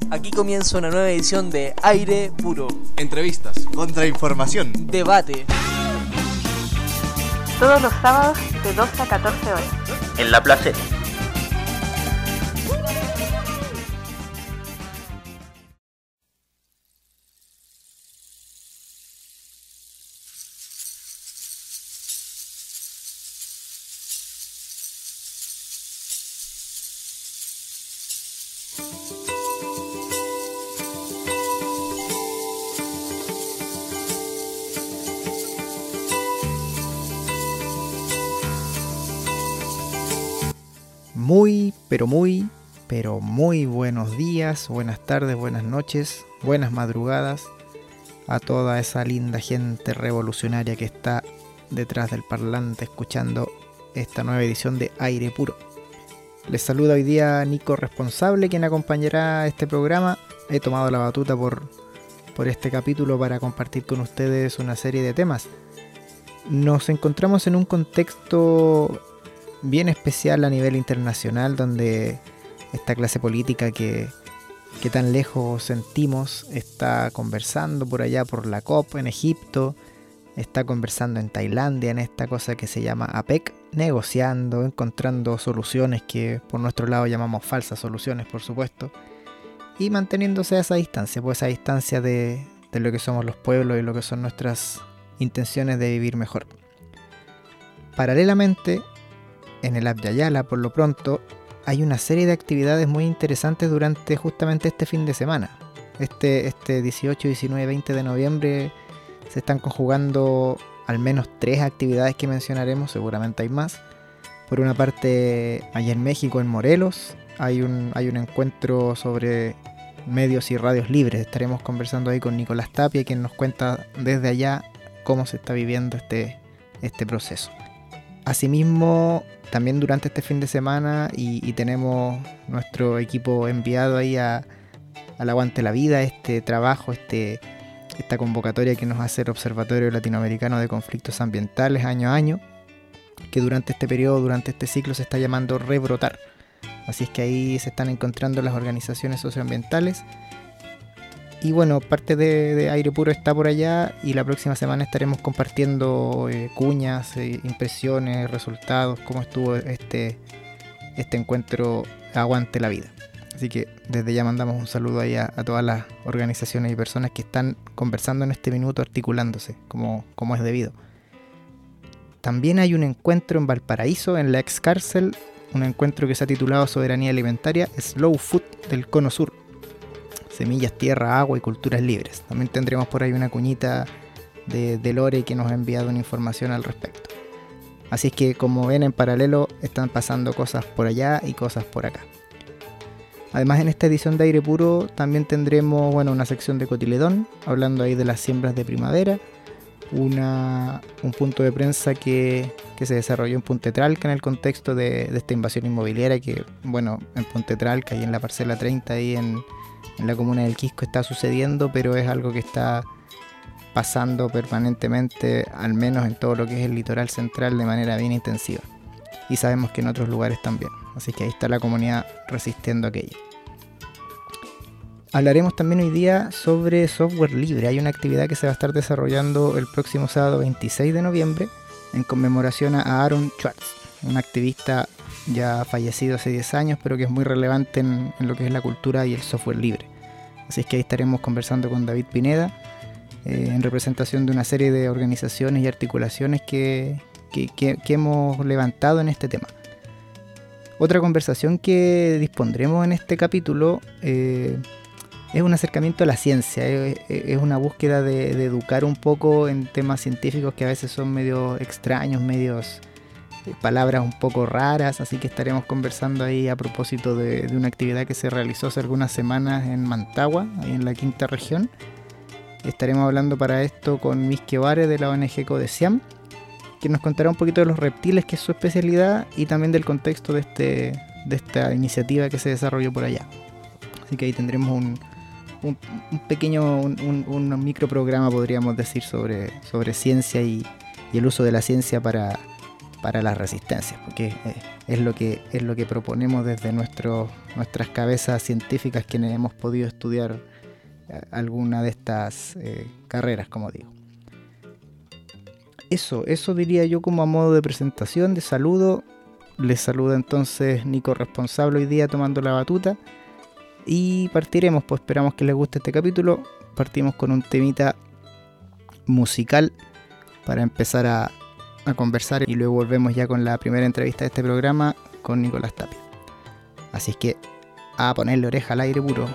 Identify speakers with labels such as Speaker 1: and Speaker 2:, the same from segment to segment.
Speaker 1: Aquí comienza una nueva edición de Aire Puro.
Speaker 2: Entrevistas, contrainformación,
Speaker 1: debate.
Speaker 3: Todos los sábados de 12 a 14 horas.
Speaker 4: En La Placeta.
Speaker 5: Muy buenos días, buenas tardes, buenas noches, buenas madrugadas a toda esa linda gente revolucionaria que está detrás del parlante escuchando esta nueva edición de Aire Puro. Les saluda hoy día Nico Responsable, quien acompañará este programa. He tomado la batuta por este capítulo para compartir con ustedes una serie de temas. Nos encontramos en un contexto bien especial a nivel internacional, donde esta clase política que tan lejos sentimos está conversando por allá por la COP en Egipto, está conversando en Tailandia en esta cosa que se llama APEC, negociando, encontrando soluciones que por nuestro lado llamamos falsas soluciones, por supuesto, y manteniéndose a esa distancia, pues a distancia de lo que somos los pueblos y lo que son nuestras intenciones de vivir mejor. Paralelamente, en el Abya Yala, por lo pronto, hay una serie de actividades muy interesantes durante justamente este fin de semana. Este 18, 19 y 20 de noviembre se están conjugando al menos 3 actividades que mencionaremos, seguramente hay más. Por una parte, allá en México, en Morelos, hay un encuentro sobre medios y radios libres. Estaremos conversando ahí con Nicolás Tapia, quien nos cuenta desde allá cómo se está viviendo este proceso. Asimismo, también durante este fin de semana y tenemos nuestro equipo enviado ahí al Aguante la Vida, este trabajo, esta convocatoria que nos hace el Observatorio Latinoamericano de Conflictos Ambientales año a año, que durante este periodo, durante este ciclo se está llamando Rebrotar. Así es que ahí se están encontrando las organizaciones socioambientales. Y bueno, parte de Aire Puro está por allá y la próxima semana estaremos compartiendo cuñas, impresiones, resultados, cómo estuvo este encuentro Aguante la Vida. Así que desde ya mandamos un saludo ahí a todas las organizaciones y personas que están conversando en este minuto, articulándose como es debido. También hay un encuentro en Valparaíso, en la ex cárcel, un encuentro que se ha titulado Soberanía Alimentaria, Slow Food del Cono Sur. Semillas, tierra, agua y culturas libres. También tendremos por ahí una cuñita de Lore que nos ha enviado una información al respecto. Así es que, como ven, en paralelo están pasando cosas por allá y cosas por acá. Además, en esta edición de Aire Puro también tendremos una sección de Cotiledón, hablando ahí de las siembras de primavera, un punto de prensa que se desarrolló en Punta Tralca en el contexto de esta invasión inmobiliaria que, en Punta Tralca y en la parcela 30 ahí en la comuna del Quisco está sucediendo, pero es algo que está pasando permanentemente, al menos en todo lo que es el litoral central, de manera bien intensiva. Y sabemos que en otros lugares también. Así que ahí está la comunidad resistiendo aquello. Hablaremos también hoy día sobre software libre. Hay una actividad que se va a estar desarrollando el próximo sábado 26 de noviembre en conmemoración a Aaron Swartz, un activista ya fallecido hace 10 años, pero que es muy relevante en lo que es la cultura y el software libre. Así es que ahí estaremos conversando con David Pineda, en representación de una serie de organizaciones y articulaciones que hemos levantado en este tema. Otra conversación que dispondremos en este capítulo es un acercamiento a la ciencia, es una búsqueda de educar un poco en temas científicos que a veces son medio extraños, medios palabras un poco raras, así que estaremos conversando ahí a propósito de una actividad que se realizó hace algunas semanas en Mantagua, ahí en la quinta región. Estaremos hablando para esto con Misque Vare de la ONG Codeciam, que nos contará un poquito de los reptiles, que es su especialidad, y también del contexto de esta iniciativa que se desarrolló por allá. Así que ahí tendremos un pequeño microprograma, podríamos decir, sobre ciencia y el uso de la ciencia para las resistencias, porque es lo que proponemos desde nuestras cabezas científicas, quienes hemos podido estudiar alguna de estas carreras, como digo. Eso diría yo como a modo de presentación, de saludo. Les saluda entonces Nico Responsable hoy día tomando la batuta. Y partiremos, pues esperamos que les guste este capítulo. Partimos con un temita musical para empezar a conversar, y luego volvemos ya con la primera entrevista de este programa con Nicolás Tapia. Así es que a ponerle oreja al aire puro.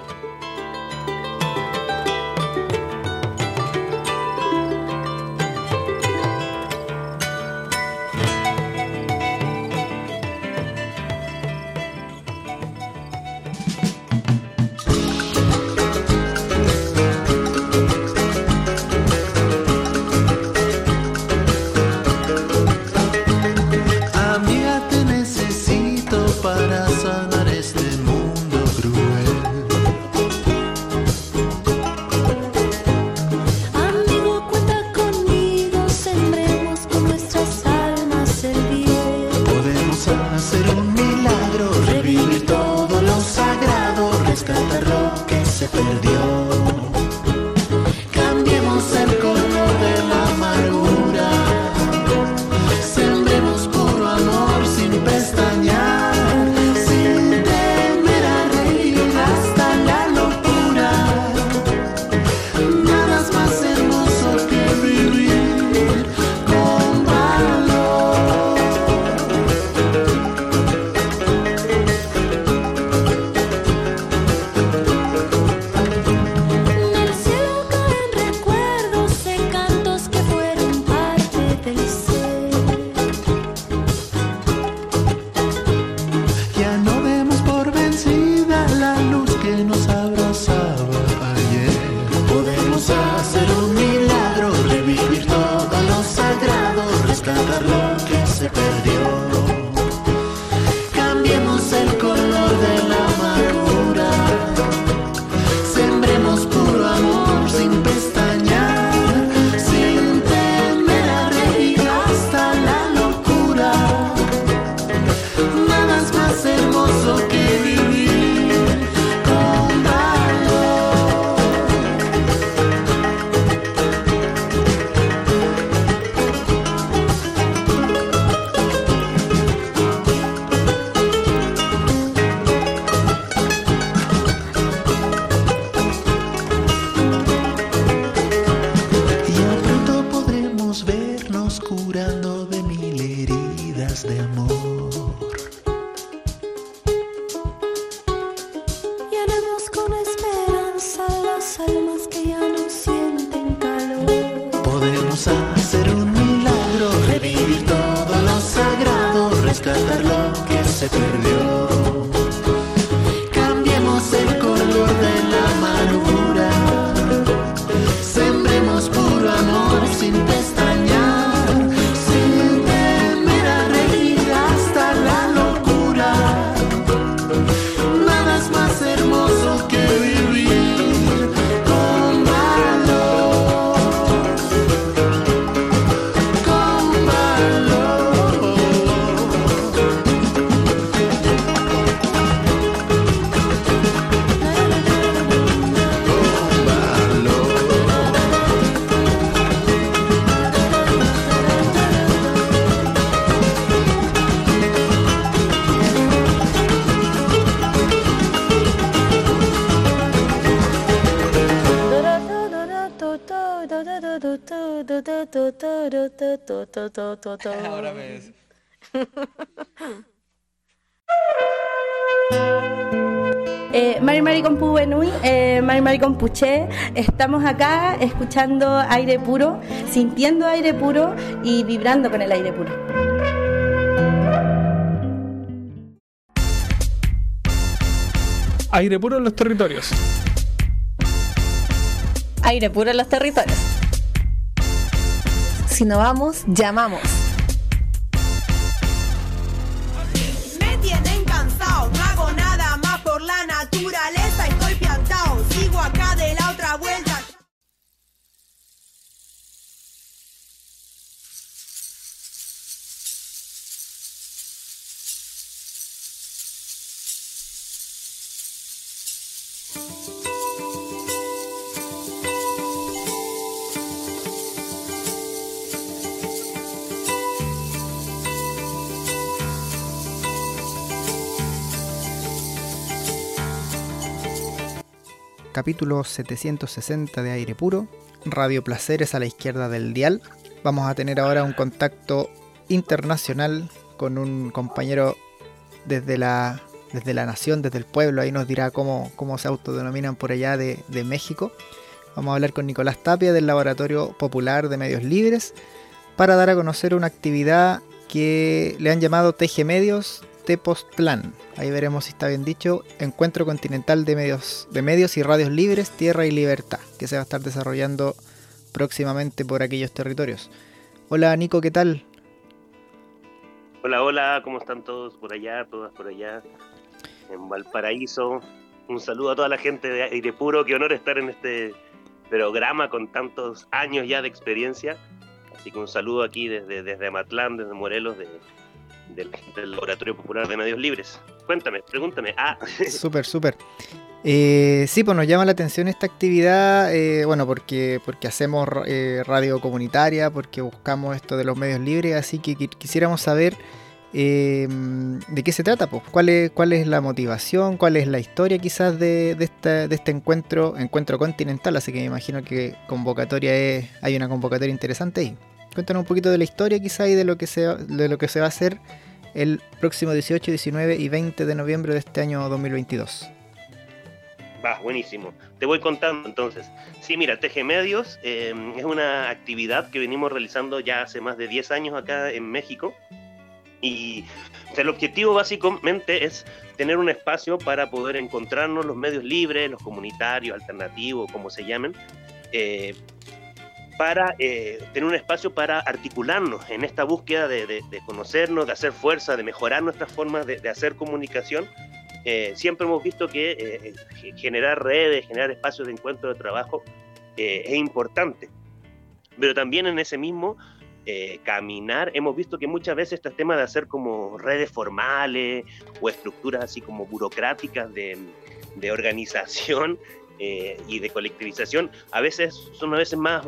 Speaker 1: Ahora ves.
Speaker 4: Mari Compu Benui, Mari Compuche, estamos acá escuchando aire puro, sintiendo aire puro y vibrando con el aire puro.
Speaker 6: Aire puro en los territorios.
Speaker 7: Aire puro en los territorios. Si no vamos, llamamos.
Speaker 8: Me tienen cansado, no hago nada más por la naturaleza, estoy piantao, sigo acá de la otra vuelta.
Speaker 5: capítulo 760 de Aire Puro, Radio Placeres a la izquierda del dial. Vamos a tener ahora un contacto internacional con un compañero desde la nación, desde el pueblo. Ahí nos dirá cómo se autodenominan por allá de México. Vamos a hablar con Nicolás Tapia del Laboratorio Popular de Medios Libres para dar a conocer una actividad que le han llamado TG Medios Tepoztlán. Ahí veremos si está bien dicho. Encuentro Continental de Medios y Radios Libres, Tierra y Libertad, que se va a estar desarrollando próximamente por aquellos territorios. Hola Nico, ¿qué tal?
Speaker 6: Hola, ¿cómo están todos por allá, todas por allá en Valparaíso? Un saludo a toda la gente de Aire Puro, qué honor estar en este programa con tantos años ya de experiencia. Así que un saludo aquí desde Amatlán, desde Morelos, de la gente del Laboratorio Popular de Medios Libres. Pregúntame.
Speaker 5: Súper. Sí, pues nos llama la atención esta actividad, porque hacemos radio comunitaria, porque buscamos esto de los medios libres, así que quisiéramos saber de qué se trata, pues. ¿Cuál es la motivación? ¿Cuál es la historia quizás de este encuentro continental? Así que me imagino que hay una convocatoria interesante ahí. Cuéntanos un poquito de la historia quizás y de lo que se va a hacer el próximo 18, 19 y 20 de noviembre de este año 2022.
Speaker 6: Va, buenísimo. Te voy contando entonces. Sí, mira, TG Medios es una actividad que venimos realizando ya hace más de 10 años acá en México. Y el objetivo básicamente es tener un espacio para poder encontrarnos los medios libres, los comunitarios, alternativos, como se llamen, para tener un espacio para articularnos en esta búsqueda de conocernos, de hacer fuerza, de mejorar nuestras formas de hacer comunicación. Siempre hemos visto que generar redes, generar espacios de encuentro de trabajo es importante, pero también en ese mismo caminar hemos visto que muchas veces estos temas de hacer como redes formales o estructuras así como burocráticas de organización y de colectivización a veces son más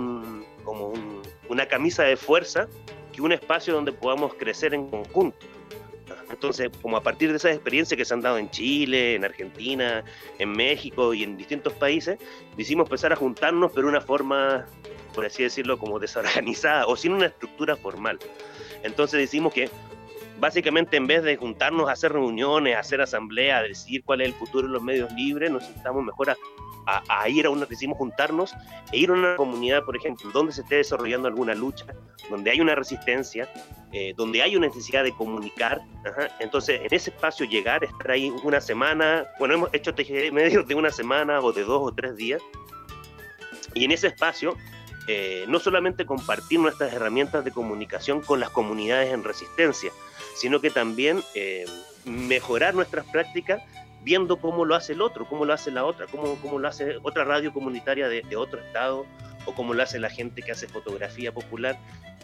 Speaker 6: una camisa de fuerza que un espacio donde podamos crecer en conjunto. Entonces, como a partir de esas experiencias que se han dado en Chile, en Argentina, en México y en distintos países, decidimos empezar a juntarnos, pero de una forma, por así decirlo, como desorganizada o sin una estructura formal. Entonces decidimos que, básicamente, en vez de juntarnos a hacer reuniones, a hacer asambleas, a decidir cuál es el futuro de los medios libres, nos sentamos mejor a ir decidimos juntarnos e ir a una comunidad, por ejemplo, donde se esté desarrollando alguna lucha, donde hay una resistencia, donde hay una necesidad de comunicar. Entonces, en ese espacio llegar, estar ahí una semana, hemos hecho TG Medios de una semana o de 2 o 3 días, y en ese espacio no solamente compartir nuestras herramientas de comunicación con las comunidades en resistencia, sino que también mejorar nuestras prácticas viendo cómo lo hace el otro, cómo lo hace la otra, cómo lo hace otra radio comunitaria de otro estado, o cómo lo hace la gente que hace fotografía popular.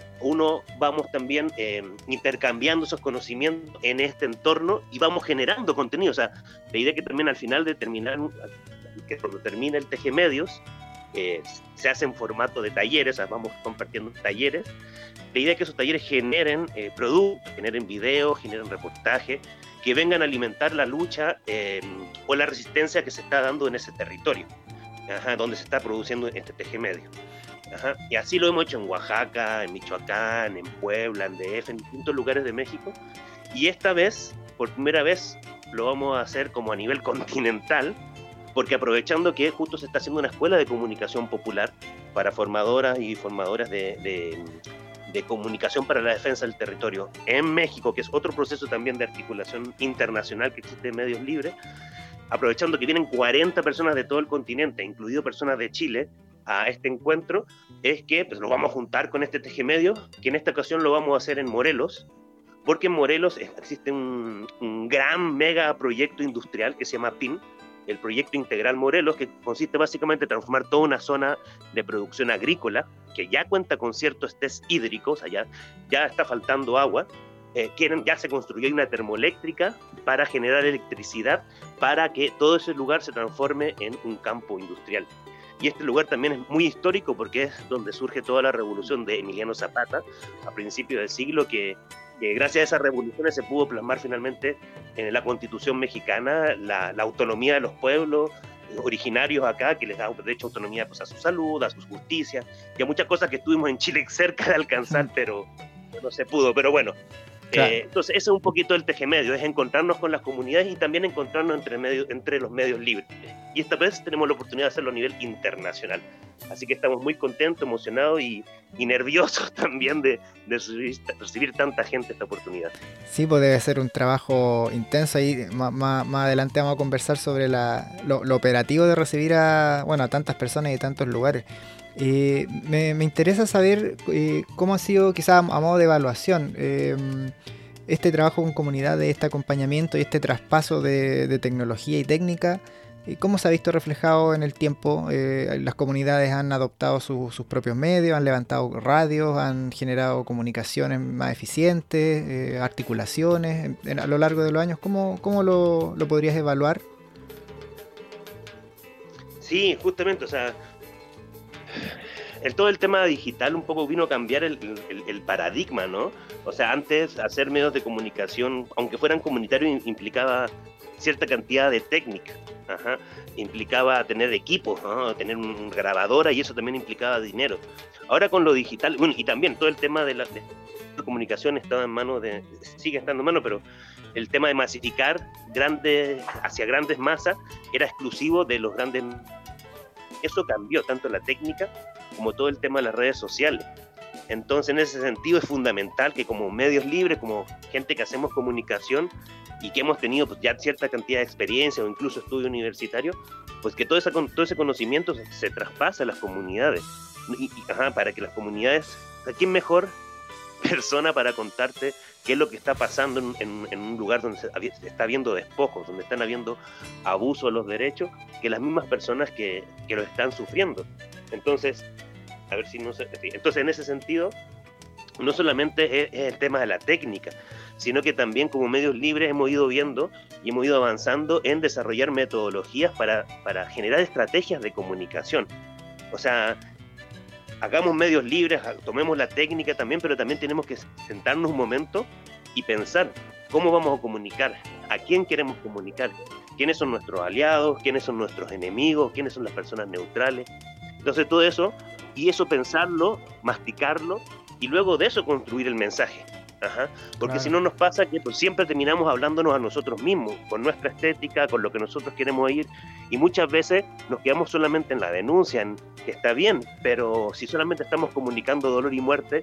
Speaker 6: Vamos también intercambiando esos conocimientos en este entorno y vamos generando contenido. O sea, la idea es que también al final de terminar, que cuando termine el TG Medios, se hace en formato de talleres, o sea, vamos compartiendo talleres. La idea es que esos talleres generen productos, generen videos, generen reportajes, que vengan a alimentar la lucha o la resistencia que se está dando en ese territorio, donde se está produciendo este TG Medio. Y así lo hemos hecho en Oaxaca, en Michoacán, en Puebla, en DF, en distintos lugares de México. Y esta vez, por primera vez, lo vamos a hacer como a nivel continental, porque aprovechando que justo se está haciendo una escuela de comunicación popular para formadoras y formadores de comunicación para la defensa del territorio en México, que es otro proceso también de articulación internacional que existe en Medios Libres, aprovechando que vienen 40 personas de todo el continente, incluido personas de Chile, a este encuentro, es que pues, lo vamos a juntar con este TG Medios, que en esta ocasión lo vamos a hacer en Morelos, porque en Morelos existe un gran mega proyecto industrial que se llama PIN, el Proyecto Integral Morelos, que consiste básicamente en transformar toda una zona de producción agrícola, que ya cuenta con cierto estrés hídrico, o sea, ya está faltando agua, ya se construyó una termoeléctrica para generar electricidad, para que todo ese lugar se transforme en un campo industrial. Y este lugar también es muy histórico porque es donde surge toda la revolución de Emiliano Zapata a principios del siglo, que gracias a esas revoluciones se pudo plasmar finalmente en la Constitución mexicana la autonomía de los pueblos, originarios acá, que les da derecho a autonomía pues, a su salud, a su justicia, y a muchas cosas que estuvimos en Chile cerca de alcanzar, pero no se pudo. Pero bueno, claro. Entonces ese es un poquito el tejemedio, es encontrarnos con las comunidades y también encontrarnos entre los medios libres. Y esta vez tenemos la oportunidad de hacerlo a nivel internacional. Así que estamos muy contentos, emocionados y nerviosos también de recibir tanta gente esta oportunidad.
Speaker 5: Sí, pues debe ser un trabajo intenso. Ahí más adelante vamos a conversar sobre lo operativo de recibir a tantas personas y tantos lugares. Me interesa saber cómo ha sido, quizás a modo de evaluación, este trabajo con comunidades, este acompañamiento y este traspaso de tecnología y técnica. ¿Cómo se ha visto reflejado en el tiempo? Las comunidades han adoptado sus propios medios, han levantado radios, han generado comunicaciones más eficientes, articulaciones a lo largo de los años. ¿Cómo lo podrías evaluar?
Speaker 6: Sí, justamente, o sea, todo el tema digital un poco vino a cambiar el paradigma, ¿no? O sea, antes hacer medios de comunicación, aunque fueran comunitarios, implicaba cierta cantidad de técnica. Implicaba tener equipos, ¿no? Tener una grabadora, y eso también implicaba dinero. Ahora con lo digital, bueno, y también todo el tema de comunicación estaba en manos sigue estando en manos, pero el tema de masificar hacia grandes masas era exclusivo de los grandes. Eso cambió tanto la técnica como todo el tema de las redes sociales. Entonces, en ese sentido es fundamental que como medios libres, como gente que hacemos comunicación y que hemos tenido pues, ya cierta cantidad de experiencia o incluso estudio universitario, pues que todo ese conocimiento se traspase a las comunidades. Para que las comunidades, ¿quién mejor persona para contarte qué es lo que está pasando en un lugar donde se está habiendo despojos, donde están habiendo abuso de los derechos, que las mismas personas que lo están sufriendo? Entonces, entonces en ese sentido, no solamente es el tema de la técnica, sino que también como medios libres hemos ido viendo y hemos ido avanzando en desarrollar metodologías para generar estrategias de comunicación. O sea, hagamos medios libres, tomemos la técnica también, pero también tenemos que sentarnos un momento y pensar cómo vamos a comunicar, a quién queremos comunicar, quiénes son nuestros aliados, quiénes son nuestros enemigos, quiénes son las personas neutrales. Entonces todo eso, y eso pensarlo, masticarlo, y luego de eso construir el mensaje. Porque si no nos pasa que pues, siempre terminamos hablándonos a nosotros mismos, con nuestra estética, con lo que nosotros queremos oír, y muchas veces nos quedamos solamente en la denuncia, que está bien, pero si solamente estamos comunicando dolor y muerte,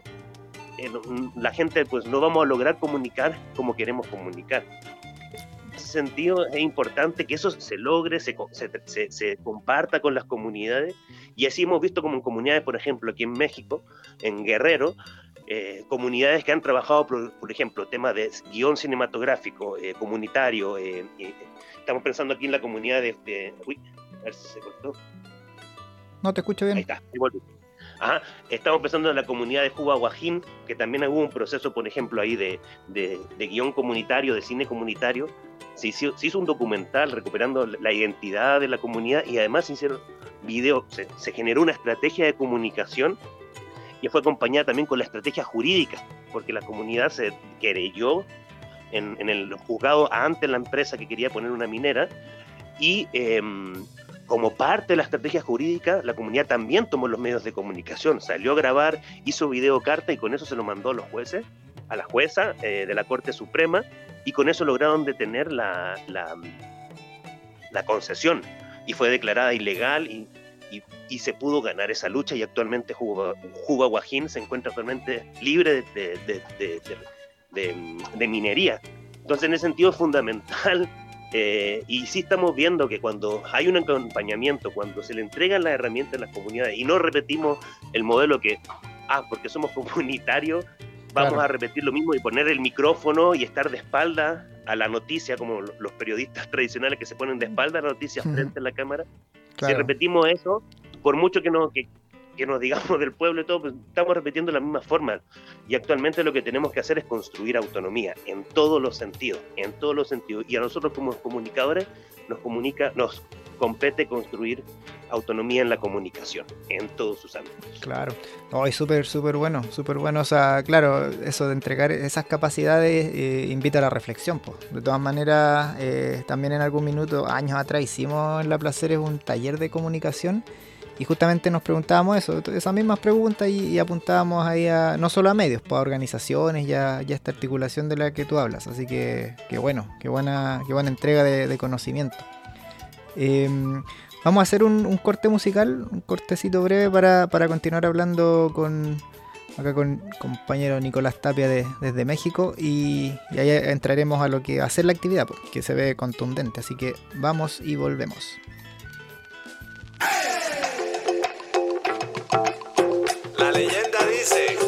Speaker 6: la gente pues no vamos a lograr comunicar como queremos comunicar. En ese sentido es importante que eso se logre, se comparta con las comunidades, y así hemos visto como en comunidades, por ejemplo, aquí en México, en Guerrero, comunidades que han trabajado, por ejemplo, temas de guión cinematográfico, comunitario. Estamos pensando aquí en la comunidad uy, a ver si se cortó.
Speaker 5: No te escucho bien.
Speaker 6: Ahí está, estamos pensando en la comunidad de Juba Guajín, que también hubo un proceso, por ejemplo, ahí de guión comunitario, de cine comunitario. Se hizo un documental recuperando la identidad de la comunidad, y además se hicieron videos, se generó una estrategia de comunicación y fue acompañada también con la estrategia jurídica, porque la comunidad se querelló en el juzgado ante la empresa que quería poner una minera, y como parte de la estrategia jurídica, la comunidad también tomó los medios de comunicación, salió a grabar, hizo videocarta, y con eso se lo mandó a los jueces, a la jueza de la Corte Suprema, y con eso lograron detener la concesión, y fue declarada ilegal, y se pudo ganar esa lucha, y actualmente Juba Guajín se encuentra actualmente libre de minería. Entonces, en ese sentido es fundamental, y sí estamos viendo que cuando hay un acompañamiento, cuando se le entregan las herramientas a las comunidades, y no repetimos el modelo que, porque somos comunitarios, vamos a repetir lo mismo y poner el micrófono y estar de espalda a la noticia, como los periodistas tradicionales que se ponen de espalda a la noticia frente a la cámara. Claro. Si repetimos eso, por mucho que nos digamos del pueblo y todo, pues estamos repitiendo la misma forma. Y actualmente lo que tenemos que hacer es construir autonomía en todos los sentidos. Y a nosotros como comunicadores nos compete construir autonomía en la comunicación, en todos sus ámbitos.
Speaker 5: Claro, hoy súper bueno, o sea, claro, eso de entregar esas capacidades invita a la reflexión, pues. De todas maneras, también en algún minuto, años atrás, hicimos en La Placeres un taller de comunicación y justamente nos preguntábamos eso, esas mismas preguntas y apuntábamos ahí no solo a medios, pues a organizaciones y a esta articulación de la que tú hablas, así que qué buena entrega de conocimiento. Vamos a hacer un corte musical, un cortecito breve para continuar hablando con compañero Nicolás Tapia desde México y ahí entraremos a lo que va a ser la actividad, porque se ve contundente, así que vamos y volvemos.
Speaker 9: La leyenda dice...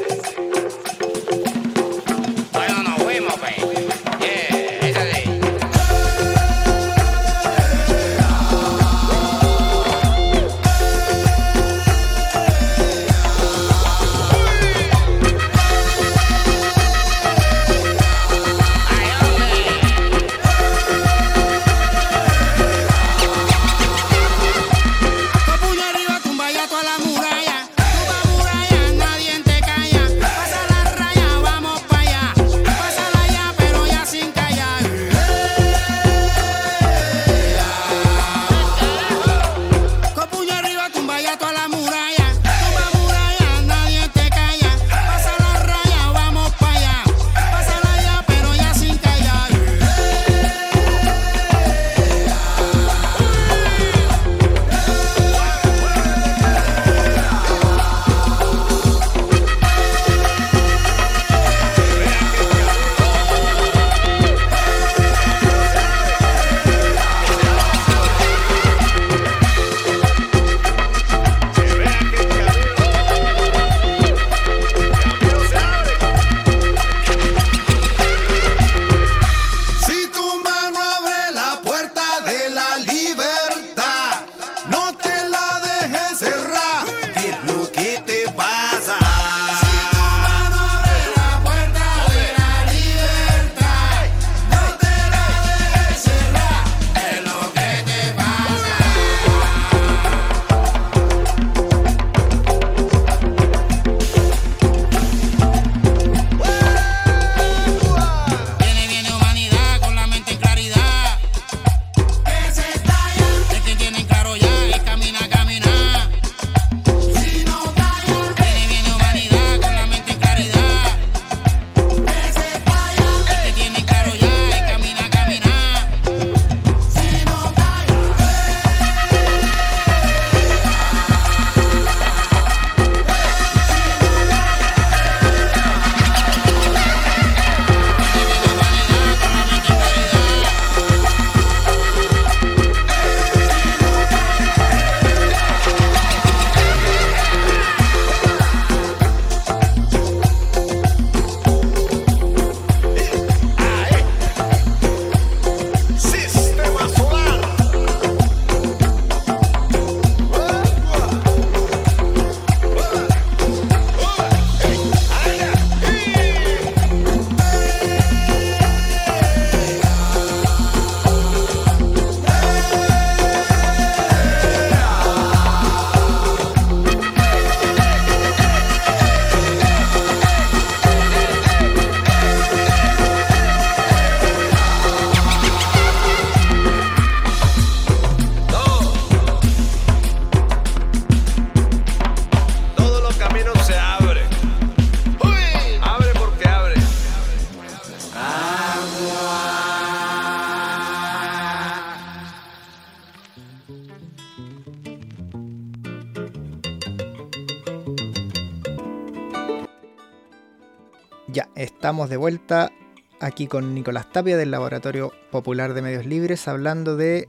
Speaker 5: Ya, estamos de vuelta aquí con Nicolás Tapia del Laboratorio Popular de Medios Libres hablando de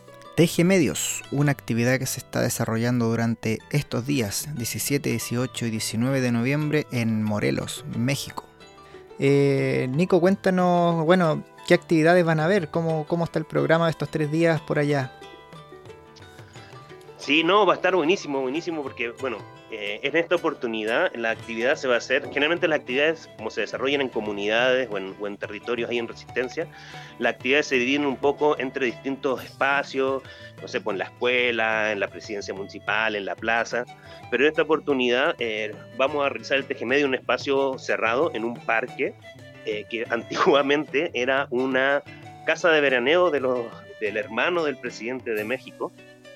Speaker 5: TG Medios, una actividad que se está desarrollando durante estos días, 17, 18 y 19 de noviembre en Morelos, México. Nico, cuéntanos, bueno, ¿qué actividades van a haber? ¿Cómo está el programa de estos 3 días por allá?
Speaker 6: Sí, no, va a estar buenísimo, porque, bueno, En esta oportunidad la actividad se va a hacer, generalmente las actividades como se desarrollan en comunidades o en territorios ahí en resistencia, las actividades se dividen un poco entre distintos espacios, no sé, pues en la escuela, en la presidencia municipal, en la plaza, pero en esta oportunidad vamos a realizar el TGMedio en un espacio cerrado, en un parque, que antiguamente era una casa de veraneo del hermano del presidente de México,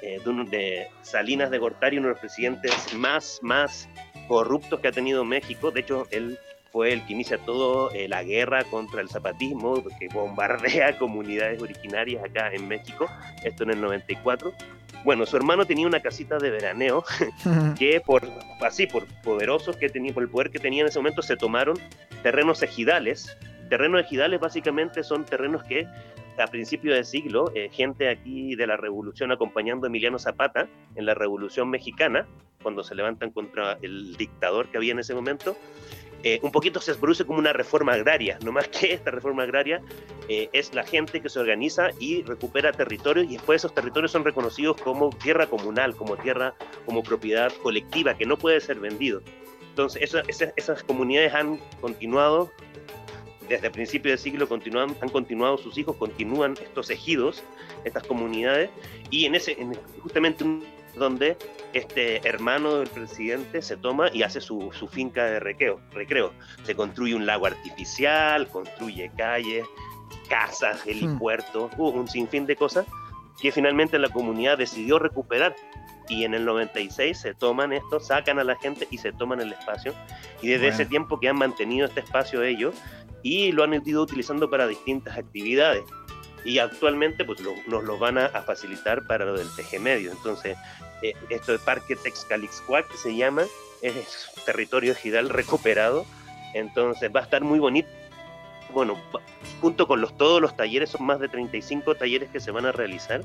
Speaker 6: de Salinas de Gortari, uno de los presidentes más corruptos que ha tenido México. De hecho, él fue el que inicia todo la guerra contra el zapatismo, que bombardea comunidades originarias acá en México, esto en el 94. Bueno, su hermano tenía una casita de veraneo que por poderosos que tenía, por el poder que tenía en ese momento, se tomaron terrenos ejidales. Terrenos ejidales básicamente son terrenos que a principios de siglo, gente aquí de la revolución acompañando a Emiliano Zapata en la Revolución Mexicana, cuando se levantan contra el dictador que había en ese momento, un poquito se produce como una reforma agraria, no más que esta reforma agraria es la gente que se organiza y recupera territorios, y después esos territorios son reconocidos como tierra comunal, como propiedad colectiva, que no puede ser vendido. Entonces esas comunidades han continuado desde el principio del siglo, han continuado sus hijos, continúan estos ejidos, estas comunidades, y justamente donde este hermano del presidente se toma y hace su finca de recreo. Se construye un lago artificial, construye calles, casas, helipuertos, un sinfín de cosas que finalmente la comunidad decidió recuperar. Y en el 96 se toman esto, sacan a la gente y se toman el espacio, y desde ese tiempo que han mantenido este espacio ellos, y lo han ido utilizando para distintas actividades, y actualmente pues nos lo van a facilitar para lo del TGMedio. Entonces esto de Parque Texcalixcuac, que se llama, es territorio ejidal recuperado, entonces va a estar muy bonito. Bueno, junto con todos los talleres, son más de 35 talleres que se van a realizar.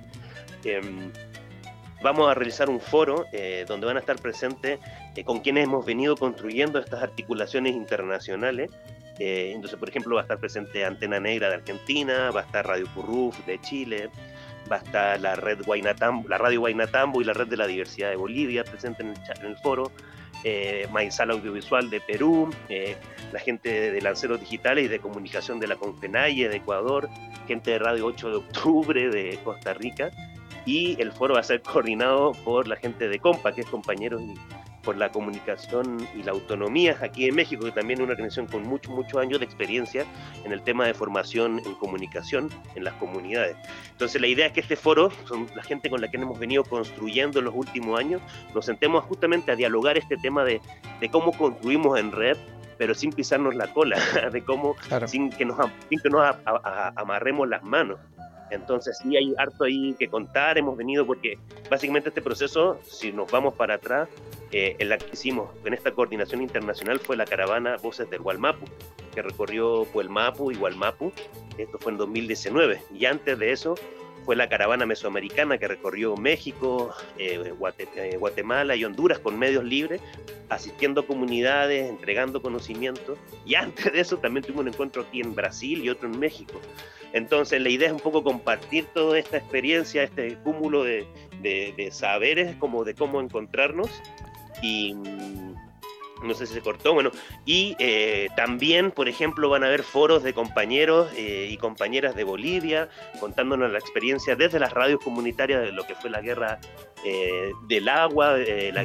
Speaker 6: Vamos a realizar un foro donde van a estar presentes con quienes hemos venido construyendo estas articulaciones internacionales. Entonces, por ejemplo, va a estar presente Antena Negra de Argentina, va a estar Radio Curruf de Chile, va a estar la Radio Guaynatambo y la Red de la Diversidad de Bolivia presente en el foro, Maizal Audiovisual de Perú, la gente de Lanceros Digitales y de Comunicación de la Confenaye de Ecuador, gente de Radio 8 de Octubre de Costa Rica, y el foro va a ser coordinado por la gente de COMPA, que es Compañeros por la Comunicación y la Autonomía aquí en México, que también es una organización con muchos años de experiencia en el tema de formación en comunicación en las comunidades. Entonces la idea es que este foro, son la gente con la que hemos venido construyendo en los últimos años, nos sentemos justamente a dialogar este tema de cómo construimos en red, pero sin pisarnos la cola, de cómo, sin que nos amarremos las manos. Entonces sí hay harto ahí que contar, hemos venido porque básicamente este proceso, si nos vamos para atrás, en la que hicimos en esta coordinación internacional fue la caravana Voces del Gualmapu, que recorrió Puelmapu y Gualmapu, esto fue en 2019, y antes de eso fue la caravana mesoamericana que recorrió México, Guatemala y Honduras con medios libres, asistiendo a comunidades, entregando conocimientos, y antes de eso también tuvimos un encuentro aquí en Brasil y otro en México. Entonces la idea es un poco compartir toda esta experiencia, este cúmulo de saberes, como de cómo encontrarnos, y no sé si se cortó, bueno, y también, por ejemplo, van a haber foros de compañeros y compañeras de Bolivia, contándonos la experiencia desde las radios comunitarias de lo que fue la guerra del agua,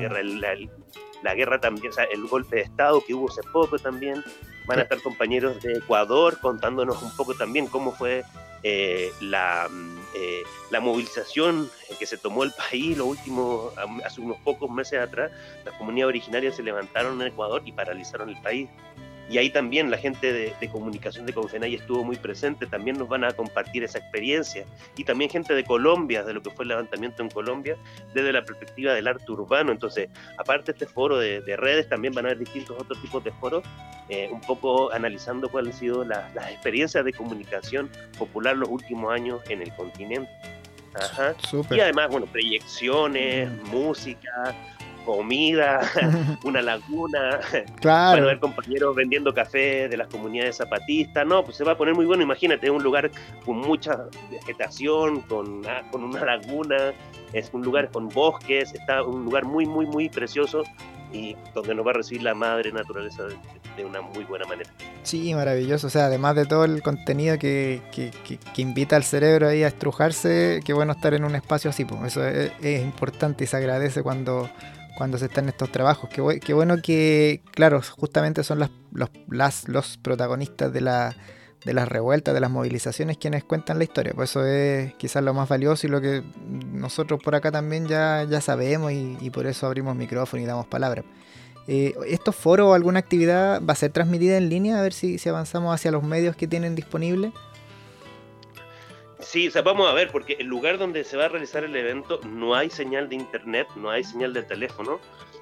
Speaker 6: la guerra también, o sea, el golpe de Estado que hubo hace poco también. Van a estar compañeros de Ecuador contándonos un poco también cómo fue la movilización que se tomó el país hace unos pocos meses atrás. Las comunidades originarias se levantaron en Ecuador y paralizaron el país. Y ahí también la gente de comunicación de Confenaye estuvo muy presente, también nos van a compartir esa experiencia. Y también gente de Colombia, de lo que fue el levantamiento en Colombia, desde la perspectiva del arte urbano. Entonces, aparte de este foro de redes, también van a haber distintos otros tipos de foros, un poco analizando cuáles han sido las experiencias de comunicación popular los últimos años en el continente. Ajá. Y además, bueno, proyecciones, música, comida, una laguna,
Speaker 5: claro.
Speaker 6: Van a haber compañeros vendiendo café de las comunidades zapatistas. No, pues se va a poner muy bueno. Imagínate, un lugar con mucha vegetación, con una laguna, es un lugar con bosques, está un lugar muy precioso, y donde nos va a recibir la madre naturaleza de una muy buena manera.
Speaker 5: Sí, maravilloso. O sea, además de todo el contenido que invita al cerebro ahí a estrujarse, qué bueno estar en un espacio así, pues. Eso es importante y se agradece cuando se está en estos trabajos. Qué bueno que, claro, justamente son los protagonistas de las revueltas, de las movilizaciones, quienes cuentan la historia. Pues eso es quizás lo más valioso y lo que nosotros por acá también ya sabemos y por eso abrimos micrófono y damos palabras. ¿Estos foros o alguna actividad va a ser transmitida en línea? A ver si avanzamos hacia los medios que tienen disponibles.
Speaker 6: Sí, o sea, vamos a ver, porque el lugar donde se va a realizar el evento no hay señal de internet, no hay señal de teléfono.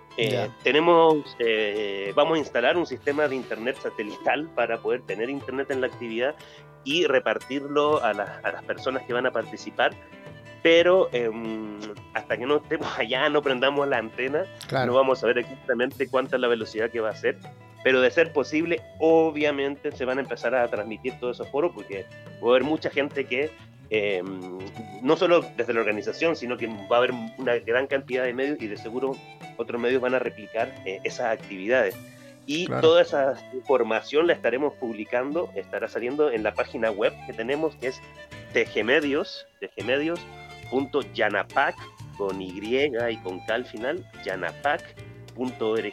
Speaker 6: Vamos a instalar un sistema de internet satelital para poder tener internet en la actividad y repartirlo a las personas que van a participar, pero hasta que no estemos allá, no prendamos la antena, claro, no vamos a ver exactamente cuánta es la velocidad que va a ser, pero de ser posible, obviamente se van a empezar a transmitir todos esos foros, porque va a haber mucha gente que no solo desde la organización, sino que va a haber una gran cantidad de medios y de seguro otros medios van a replicar esas actividades. Y claro, toda esa información la estaremos publicando, estará saliendo en la página web que tenemos, que es tgmedios.yanapac, con Y y con K al final, yanapac.org,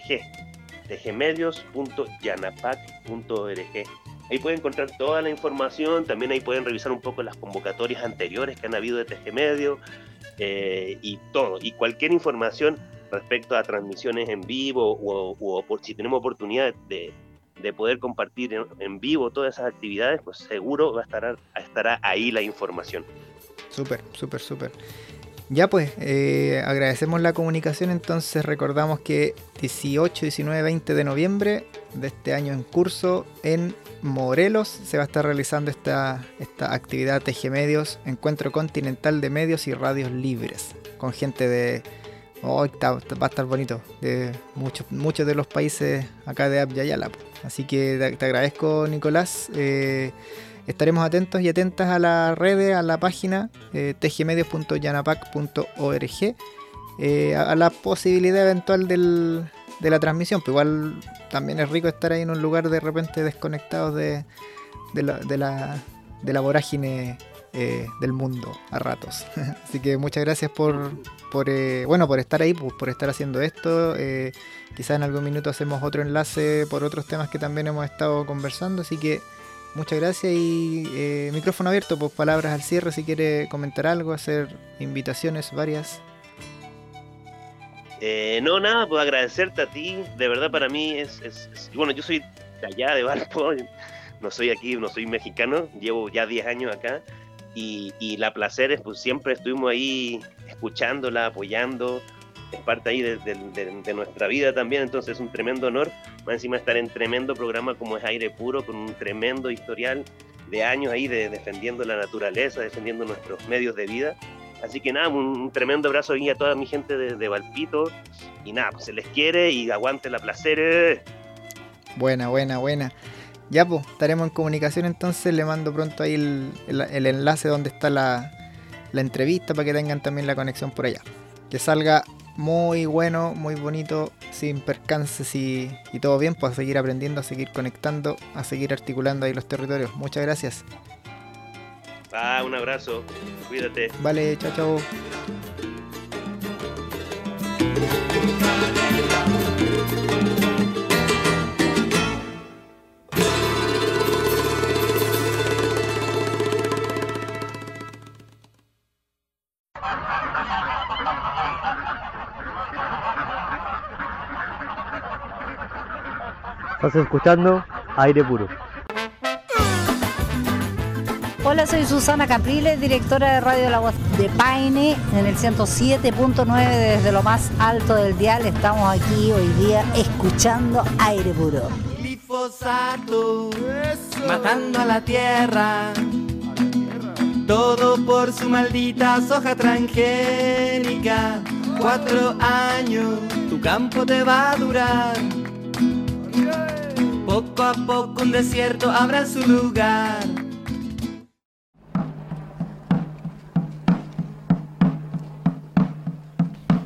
Speaker 6: tgmedios.yanapac.org. Ahí pueden encontrar toda la información, también ahí pueden revisar un poco las convocatorias anteriores que han habido de TG Medio, y todo, y cualquier información respecto a transmisiones en vivo o si tenemos oportunidad de poder compartir en vivo todas esas actividades, pues seguro estará ahí la información. Súper.
Speaker 5: Ya pues, agradecemos la comunicación. Entonces recordamos que 18, 19, 20 de noviembre de este año en curso en Morelos se va a estar realizando esta actividad TG Medios, Encuentro Continental de Medios y Radios Libres, con gente de... va a estar bonito, de muchos de los países acá de Abya Yala. Así que te agradezco, Nicolás. Estaremos atentos y atentas a las redes, a la página tgmedios.yanapac.org, a la posibilidad eventual de la transmisión. Pero igual también es rico estar ahí en un lugar de repente desconectados de la vorágine del mundo a ratos. Así que muchas gracias por estar ahí, por estar haciendo esto. Quizás en algún minuto hacemos otro enlace por otros temas que también hemos estado conversando, así que muchas gracias y micrófono abierto, pues palabras al cierre si quiere comentar algo, hacer invitaciones varias.
Speaker 6: No, nada, pues agradecerte a ti, de verdad para mí bueno, yo soy de allá, de Valpo, no soy mexicano, llevo ya 10 años acá y la Placeres, pues siempre estuvimos ahí escuchándola, apoyando, es parte ahí de nuestra vida también, entonces es un tremendo honor, más encima estar en tremendo programa como es Aire Puro, con un tremendo historial de años ahí defendiendo la naturaleza, defendiendo nuestros medios de vida. Así que nada, un tremendo abrazo ahí a toda mi gente de Valpito. Y nada, pues se les quiere y aguante la Placeres.
Speaker 5: Buena. Ya pues, estaremos en comunicación entonces. Le mando pronto ahí el enlace donde está la entrevista para que tengan también la conexión por allá. Que salga muy bueno, muy bonito, sin percances y todo bien, pues a seguir aprendiendo, a seguir conectando, a seguir articulando ahí los territorios. Muchas gracias.
Speaker 6: Un abrazo, cuídate.
Speaker 5: Vale, chao.
Speaker 10: Estás escuchando Aire Puro.
Speaker 11: Hola, soy Susana Capriles, directora de Radio La Voz de Paine, en el 107.9 desde lo más alto del dial. Estamos aquí hoy día escuchando Aire Puro.
Speaker 12: Glifosato, matando a la tierra, todo por su maldita soja transgénica. 4 años, tu campo te va a durar. Poco a poco un desierto habrá en su lugar.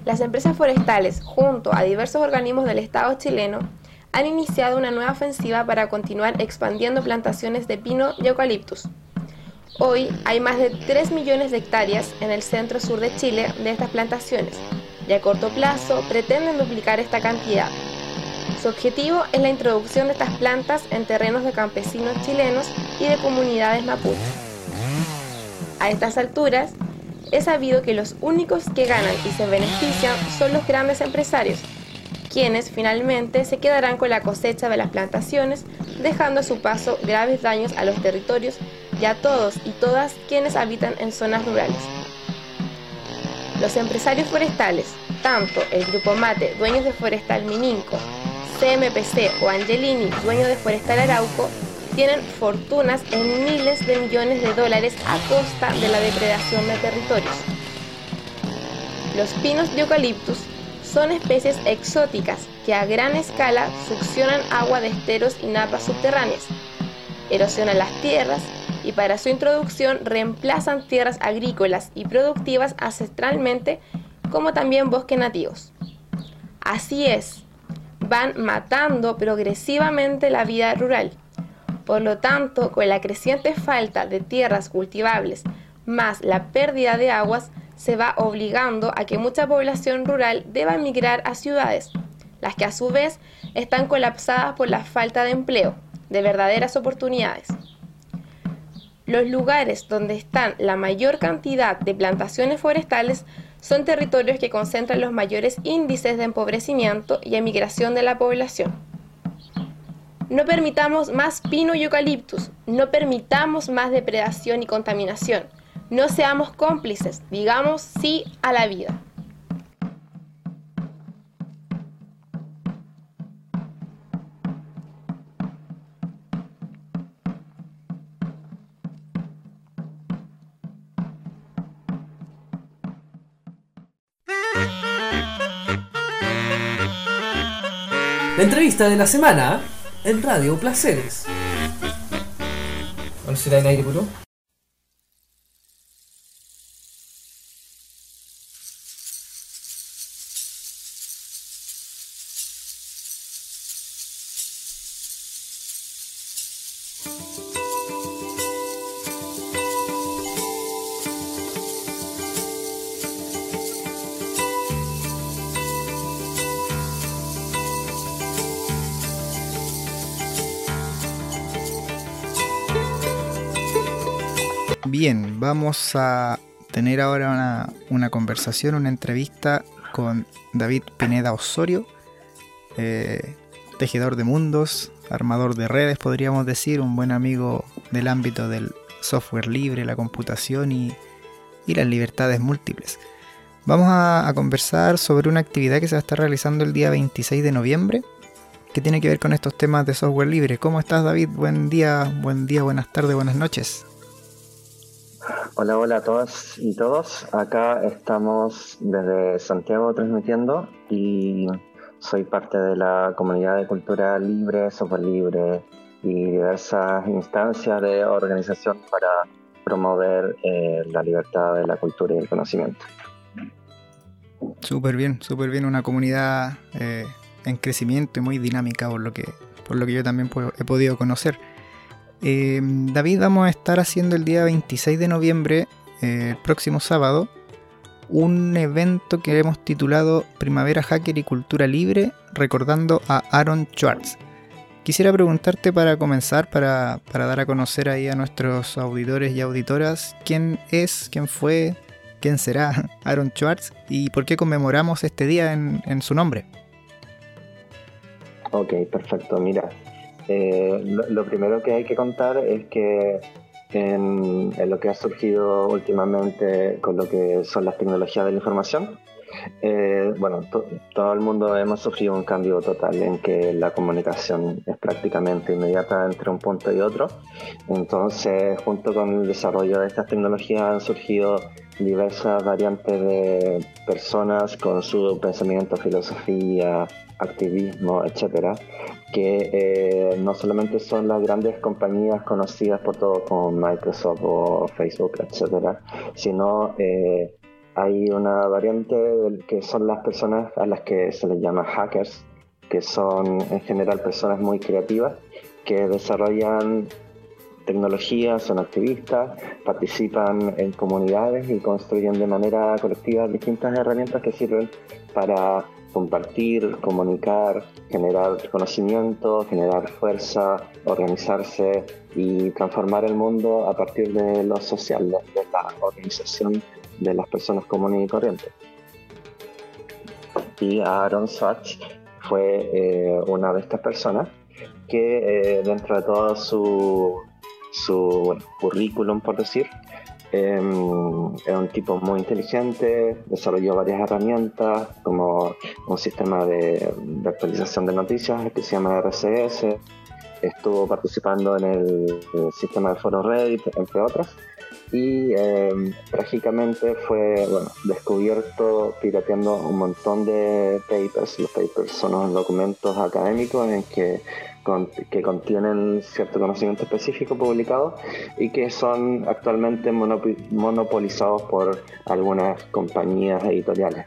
Speaker 13: Las empresas forestales, junto a diversos organismos del Estado chileno, han iniciado una nueva ofensiva para continuar expandiendo plantaciones de pino y eucaliptus. Hoy hay más de 3 millones de hectáreas en el centro-sur de Chile de estas plantaciones, y a corto plazo pretenden duplicar esta cantidad. Su objetivo es la introducción de estas plantas en terrenos de campesinos chilenos y de comunidades mapuche. A estas alturas, es sabido que los únicos que ganan y se benefician son los grandes empresarios, quienes finalmente se quedarán con la cosecha de las plantaciones, dejando a su paso graves daños a los territorios y a todos y todas quienes habitan en zonas rurales. Los empresarios forestales, tanto el Grupo Mate, dueños de Forestal Mininco, CMPC o Angelini, dueño de Forestal Arauco, tienen fortunas en miles de millones de dólares a costa de la depredación de territorios. Los pinos y eucaliptus son especies exóticas que a gran escala succionan agua de esteros y napas subterráneas, erosionan las tierras y para su introducción reemplazan tierras agrícolas y productivas ancestralmente, como también bosques nativos. Así es, van matando progresivamente la vida rural. Por lo tanto, con la creciente falta de tierras cultivables más la pérdida de aguas, se va obligando a que mucha población rural deba emigrar a ciudades, las que a su vez están colapsadas por la falta de empleo, de verdaderas oportunidades. Los lugares donde están la mayor cantidad de plantaciones forestales son territorios que concentran los mayores índices de empobrecimiento y emigración de la población. No permitamos más pino y eucaliptus, no permitamos más depredación y contaminación. No seamos cómplices, digamos sí a la vida.
Speaker 14: La entrevista de la semana en Radio Placeres. ¿Cuál será el aire puro?
Speaker 5: Bien, vamos a tener ahora una conversación, una entrevista con David Pineda Osorio, tejedor de mundos, armador de redes, podríamos decir, un buen amigo del ámbito del software libre, la computación y las libertades múltiples. Vamos a conversar sobre una actividad que se va a estar realizando el día 26 de noviembre, que tiene que ver con estos temas de software libre. ¿Cómo estás, David? Buen día, buenas tardes, buenas noches.
Speaker 15: Hola a todas y todos. Acá estamos desde Santiago transmitiendo y soy parte de la comunidad de cultura libre, software libre y diversas instancias de organización para promover la libertad de la cultura y el conocimiento.
Speaker 5: Súper bien, una comunidad en crecimiento y muy dinámica por lo que yo también he podido conocer. David, vamos a estar haciendo el día 26 de noviembre, el próximo sábado, un evento que hemos titulado Primavera Hacker y Cultura Libre, recordando a Aaron Swartz. Quisiera preguntarte para comenzar, para dar a conocer ahí a nuestros auditores y auditoras, ¿quién es, quién fue, quién será Aaron Swartz y por qué conmemoramos este día en su nombre?
Speaker 15: Ok, perfecto, mira. Lo primero que hay que contar es que en lo que ha surgido últimamente con lo que son las tecnologías de la información, todo el mundo hemos sufrido un cambio total en que la comunicación es prácticamente inmediata entre un punto y otro. Entonces, junto con el desarrollo de estas tecnologías han surgido diversas variantes de personas con su pensamiento, filosofía, activismo, etcétera, que no solamente son las grandes compañías conocidas por todos como Microsoft o Facebook, etcétera, sino hay una variante que son las personas a las que se les llama hackers, que son en general personas muy creativas que desarrollan tecnologías, son activistas, participan en comunidades y construyen de manera colectiva distintas herramientas que sirven para compartir, comunicar, generar conocimiento, generar fuerza, organizarse y transformar el mundo a partir de lo social, de la organización de las personas comunes y corrientes. Y Aaron Swartz fue una de estas personas que dentro de todo su currículum, por decir, era un tipo muy inteligente, desarrolló varias herramientas como un sistema de actualización de noticias que se llama RCS, estuvo participando en el sistema de foro Reddit, entre otras, y trágicamente fue descubierto pirateando un montón de papers. Los papers son unos documentos académicos que contienen cierto conocimiento específico publicado y que son actualmente monopolizados por algunas compañías editoriales.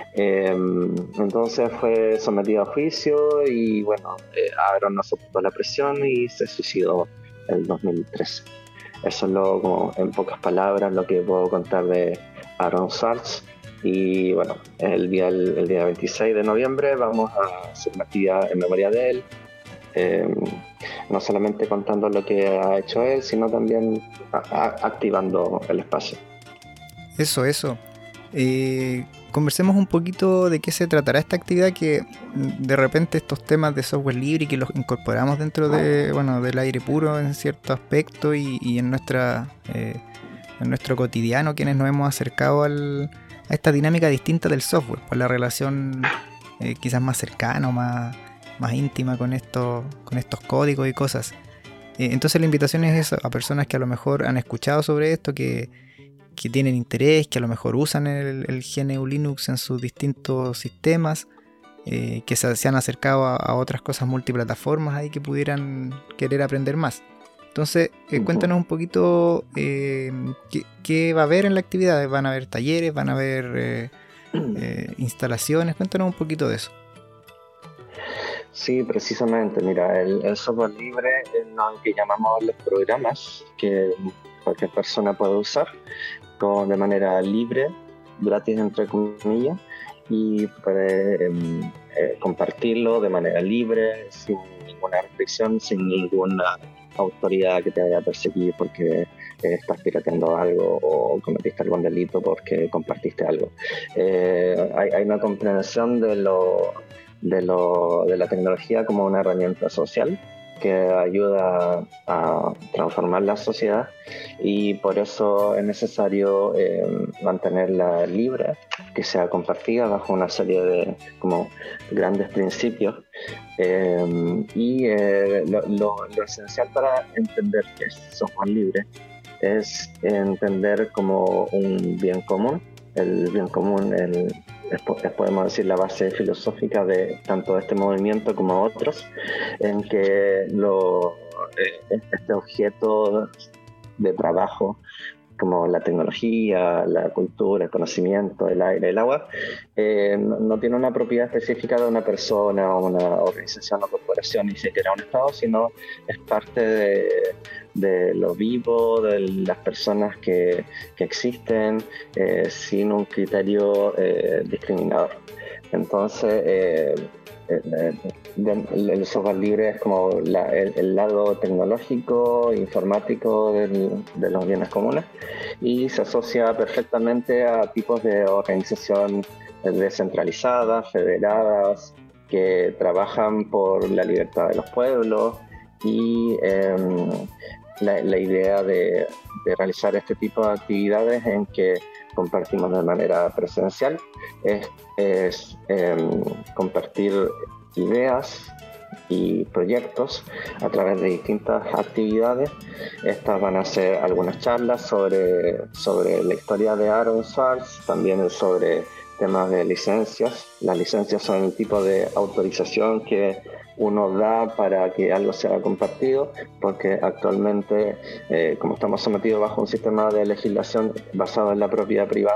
Speaker 15: Entonces fue sometido a juicio y Aaron no soportó la presión y se suicidó en el 2013. Eso es como en pocas palabras lo que puedo contar de Aaron Swartz. Y el día 26 de noviembre vamos a hacer una actividad en memoria de él. No solamente contando lo que ha hecho él, sino también activando el espacio.
Speaker 5: Eso. Conversemos un poquito de qué se tratará esta actividad, que de repente estos temas de software libre y que los incorporamos dentro del aire puro en cierto aspecto y en nuestro cotidiano, quienes nos hemos acercado a esta dinámica distinta del software, por la relación quizás más cercana o más íntima con estos códigos y cosas. Entonces la invitación es eso, a personas que a lo mejor han escuchado sobre esto, que tienen interés, que a lo mejor usan el GNU Linux en sus distintos sistemas, que se han acercado a otras cosas multiplataformas ahí que pudieran querer aprender más. Entonces, cuéntanos un poquito qué va a haber en la actividad. ¿Van a haber talleres? ¿Van a haber instalaciones? Cuéntanos un poquito de eso.
Speaker 15: Sí, precisamente. Mira, el software libre es lo que llamamos los programas que cualquier persona puede usar de manera libre, gratis entre comillas, y puede compartirlo de manera libre, sin ninguna restricción, sin ninguna autoridad que te vaya a perseguir porque estás pirateando algo o cometiste algún delito porque compartiste algo. Hay una comprensión de la tecnología como una herramienta social que ayuda a transformar la sociedad, y por eso es necesario mantenerla libre, que sea compartida bajo una serie de grandes principios. Lo esencial para entender qué es software libre es entender como un bien común. El bien común podemos decir la base filosófica de tanto este movimiento como otros, en que este objeto de trabajo, como la tecnología, la cultura, el conocimiento, el aire, el agua, no tiene una propiedad específica de una persona o una organización o corporación, ni siquiera un estado, sino es parte de lo vivo, de las personas que existen, sin un criterio discriminador. Entonces, el software libre es como el lado tecnológico, informático de los bienes comunes, y se asocia perfectamente a tipos de organización descentralizadas, federadas, que trabajan por la libertad de los pueblos, y la idea de realizar este tipo de actividades en que compartimos de manera presencial es compartir ideas y proyectos a través de distintas actividades. Estas van a ser algunas charlas sobre la historia de Aaron Swartz, también sobre temas de licencias. Las licencias son el tipo de autorización que uno da para que algo sea compartido, porque actualmente, como estamos sometidos bajo un sistema de legislación basado en la propiedad privada,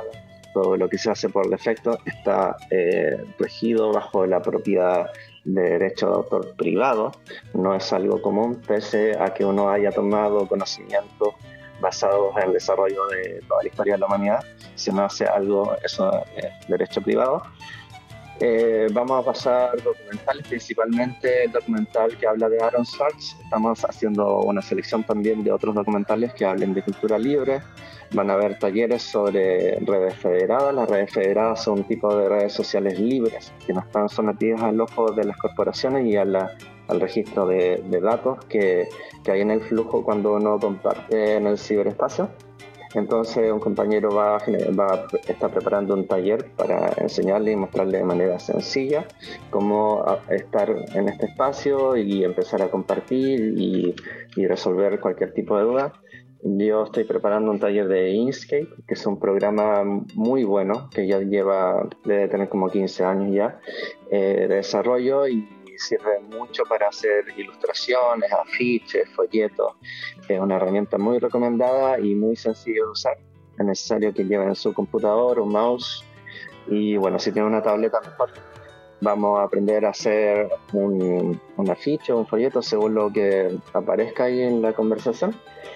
Speaker 15: todo lo que se hace por defecto está regido bajo la propiedad de derecho de autor privado. No es algo común, pese a que uno haya tomado conocimientos basados en el desarrollo de toda la historia de la humanidad. Si uno hace algo, eso es derecho privado. Vamos a pasar documentales, principalmente el documental que habla de Aaron Swartz. Estamos haciendo una selección también de otros documentales que hablen de cultura libre. Van a haber talleres sobre redes federadas. Las redes federadas son un tipo de redes sociales libres que no están sometidas al ojo de las corporaciones y al registro de datos que hay en el flujo cuando uno comparte en el ciberespacio. Entonces un compañero está preparando un taller para enseñarle y mostrarle de manera sencilla cómo estar en este espacio y empezar a compartir y resolver cualquier tipo de duda. Yo estoy preparando un taller de Inkscape, que es un programa muy bueno, que ya debe tener como 15 años ya de desarrollo y sirve mucho para hacer ilustraciones, afiches, folletos. Es una herramienta muy recomendada y muy sencilla de usar. Es necesario que lleven su computador, un mouse y bueno, si tienen una tableta mejor. Vamos a aprender a hacer un afiche o un folleto según lo que aparezca ahí en la conversación.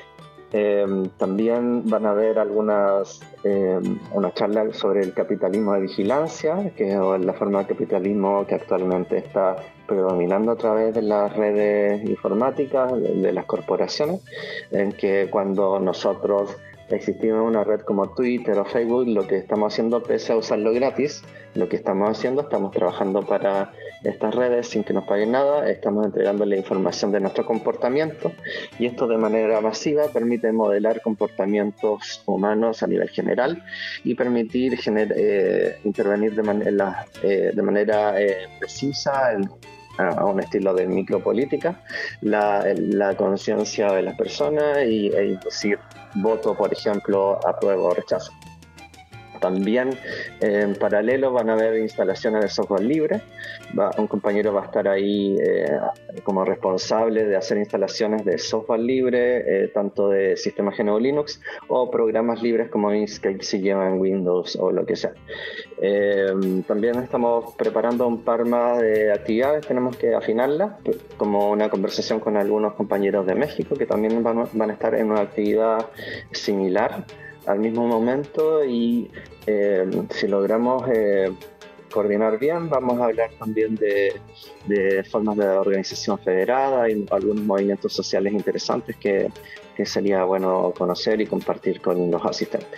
Speaker 15: También van a haber una charla sobre el capitalismo de vigilancia, que es la forma de capitalismo que actualmente está predominando a través de las redes informáticas, de las corporaciones, en que cuando nosotros existimos en una red como Twitter o Facebook, lo que estamos haciendo, pese a usarlo gratis, estamos trabajando para estas redes sin que nos paguen nada, estamos entregándole información de nuestro comportamiento y esto de manera masiva permite modelar comportamientos humanos a nivel general y permitir intervenir de manera precisa a un estilo de micropolítica la conciencia de las personas e inducir voto, por ejemplo, apruebo o rechazo. También en paralelo van a haber instalaciones de software libre. Un compañero va a estar ahí como responsable de hacer instalaciones de software libre, tanto de sistemas GNU Linux o programas libres como Inkscape si llevan Windows o lo que sea. También estamos preparando un par más de actividades, tenemos que afinarlas, como una conversación con algunos compañeros de México que también van a estar en una actividad similar al mismo momento y si logramos coordinar bien, vamos a hablar también de formas de organización federada y algunos movimientos sociales interesantes que sería bueno conocer y compartir con los asistentes.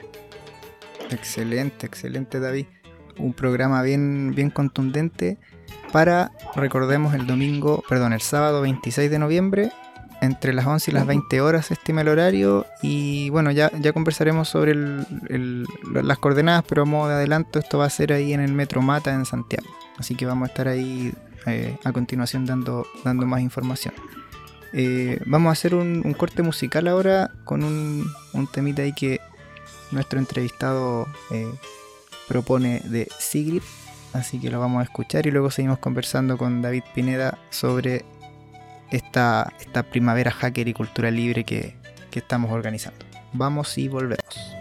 Speaker 5: Excelente David. Un programa bien contundente para, recordemos, el sábado 26 de noviembre, entre las 11 y las 20 horas se estima el horario y bueno, ya conversaremos sobre las coordenadas, pero a modo de adelanto esto va a ser ahí en el Metro Mata en Santiago, así que vamos a estar ahí a continuación dando más información. Vamos a hacer un corte musical ahora con un temita ahí que nuestro entrevistado propone de Sigrid, así que lo vamos a escuchar y luego seguimos conversando con David Pineda sobre esta primavera hacker y cultura libre que estamos organizando. Vamos y volvemos.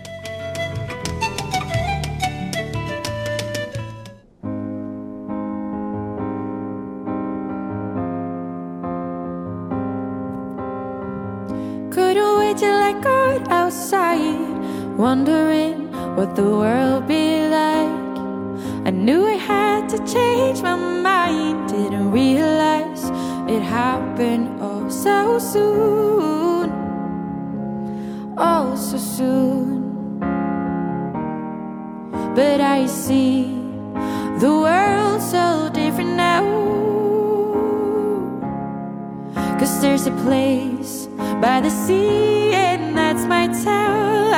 Speaker 16: Couldn't wait till I got outside, wondering what the world be like. I knew I had to change my mind, didn't realize it happened oh so soon, oh so soon. But I see the world so different now, 'cause there's a place by the sea and that's my town.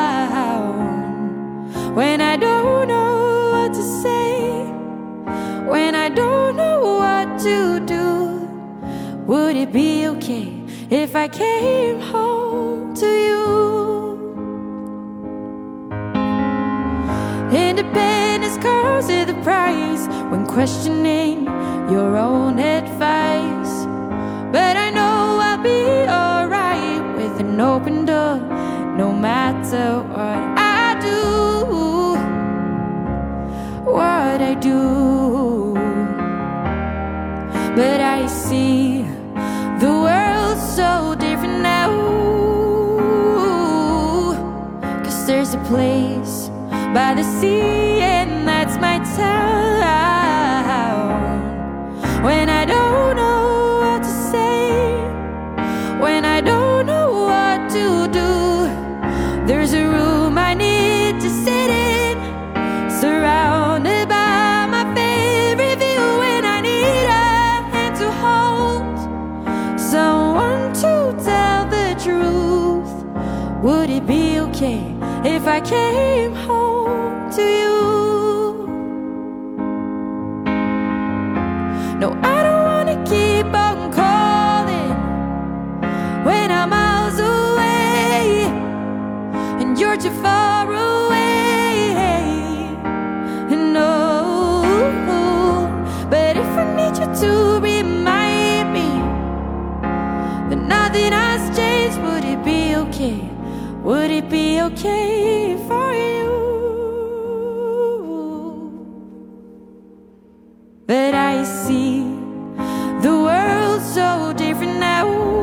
Speaker 16: When I don't know what to say, when I don't know what to do, would it be okay if I came home to you? Independence comes at the price when questioning your own advice. But I know I'll be alright with an open door, no matter what I do. what I do. But I see the world so different now. 'Cause there's a place by the sea, and that's my town. When I don't know what to say, when I don't know what to do, there's a room I need to sit in, surrounded by my favorite view. When I need a hand to hold, someone to tell the truth. Would it be okay if I came home to you? No, I don't wanna keep on calling when I'm miles away and you're too far away. No, but if I need you to remind me that nothing has changed, would it be okay? Would it be okay for you? But I see the world so different now.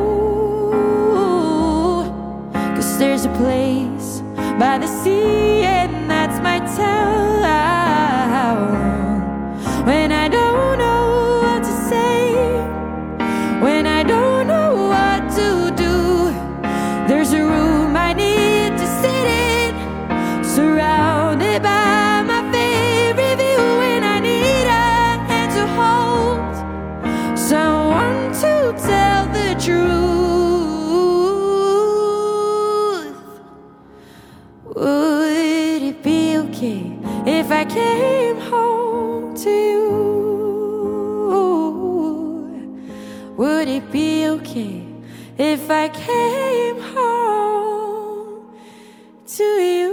Speaker 16: 'Cause there's a place by the sea, and that's my town. When I don't know what to say, when I don't know what to do, there's a room I need to sit in, surrounded by my favorite view. When I need a hand to hold, someone to tell the truth. Would it be okay if I came home to you? Would it be okay if I came home to you?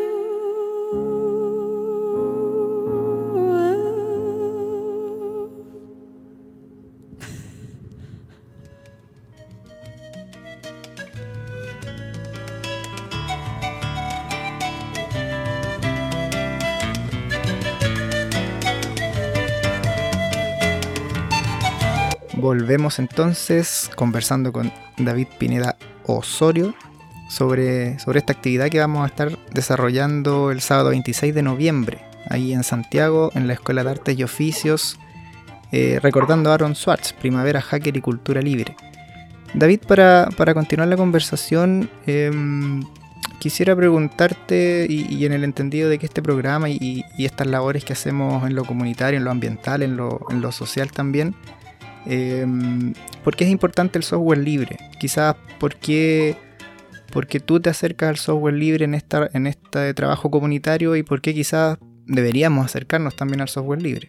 Speaker 5: Volvemos entonces conversando con David Pineda Osorio sobre esta actividad que vamos a estar desarrollando el sábado 26 de noviembre, ahí en Santiago, en la Escuela de Artes y Oficios, recordando a Aaron Swartz, Primavera Hacker y Cultura Libre. David, para continuar la conversación, quisiera preguntarte, y en el entendido de que este programa y estas labores que hacemos en lo comunitario, en lo ambiental, en lo social también, ¿por qué es importante el software libre? Quizás porque tú te acercas al software libre en este trabajo comunitario, y por qué quizás deberíamos acercarnos también al software libre.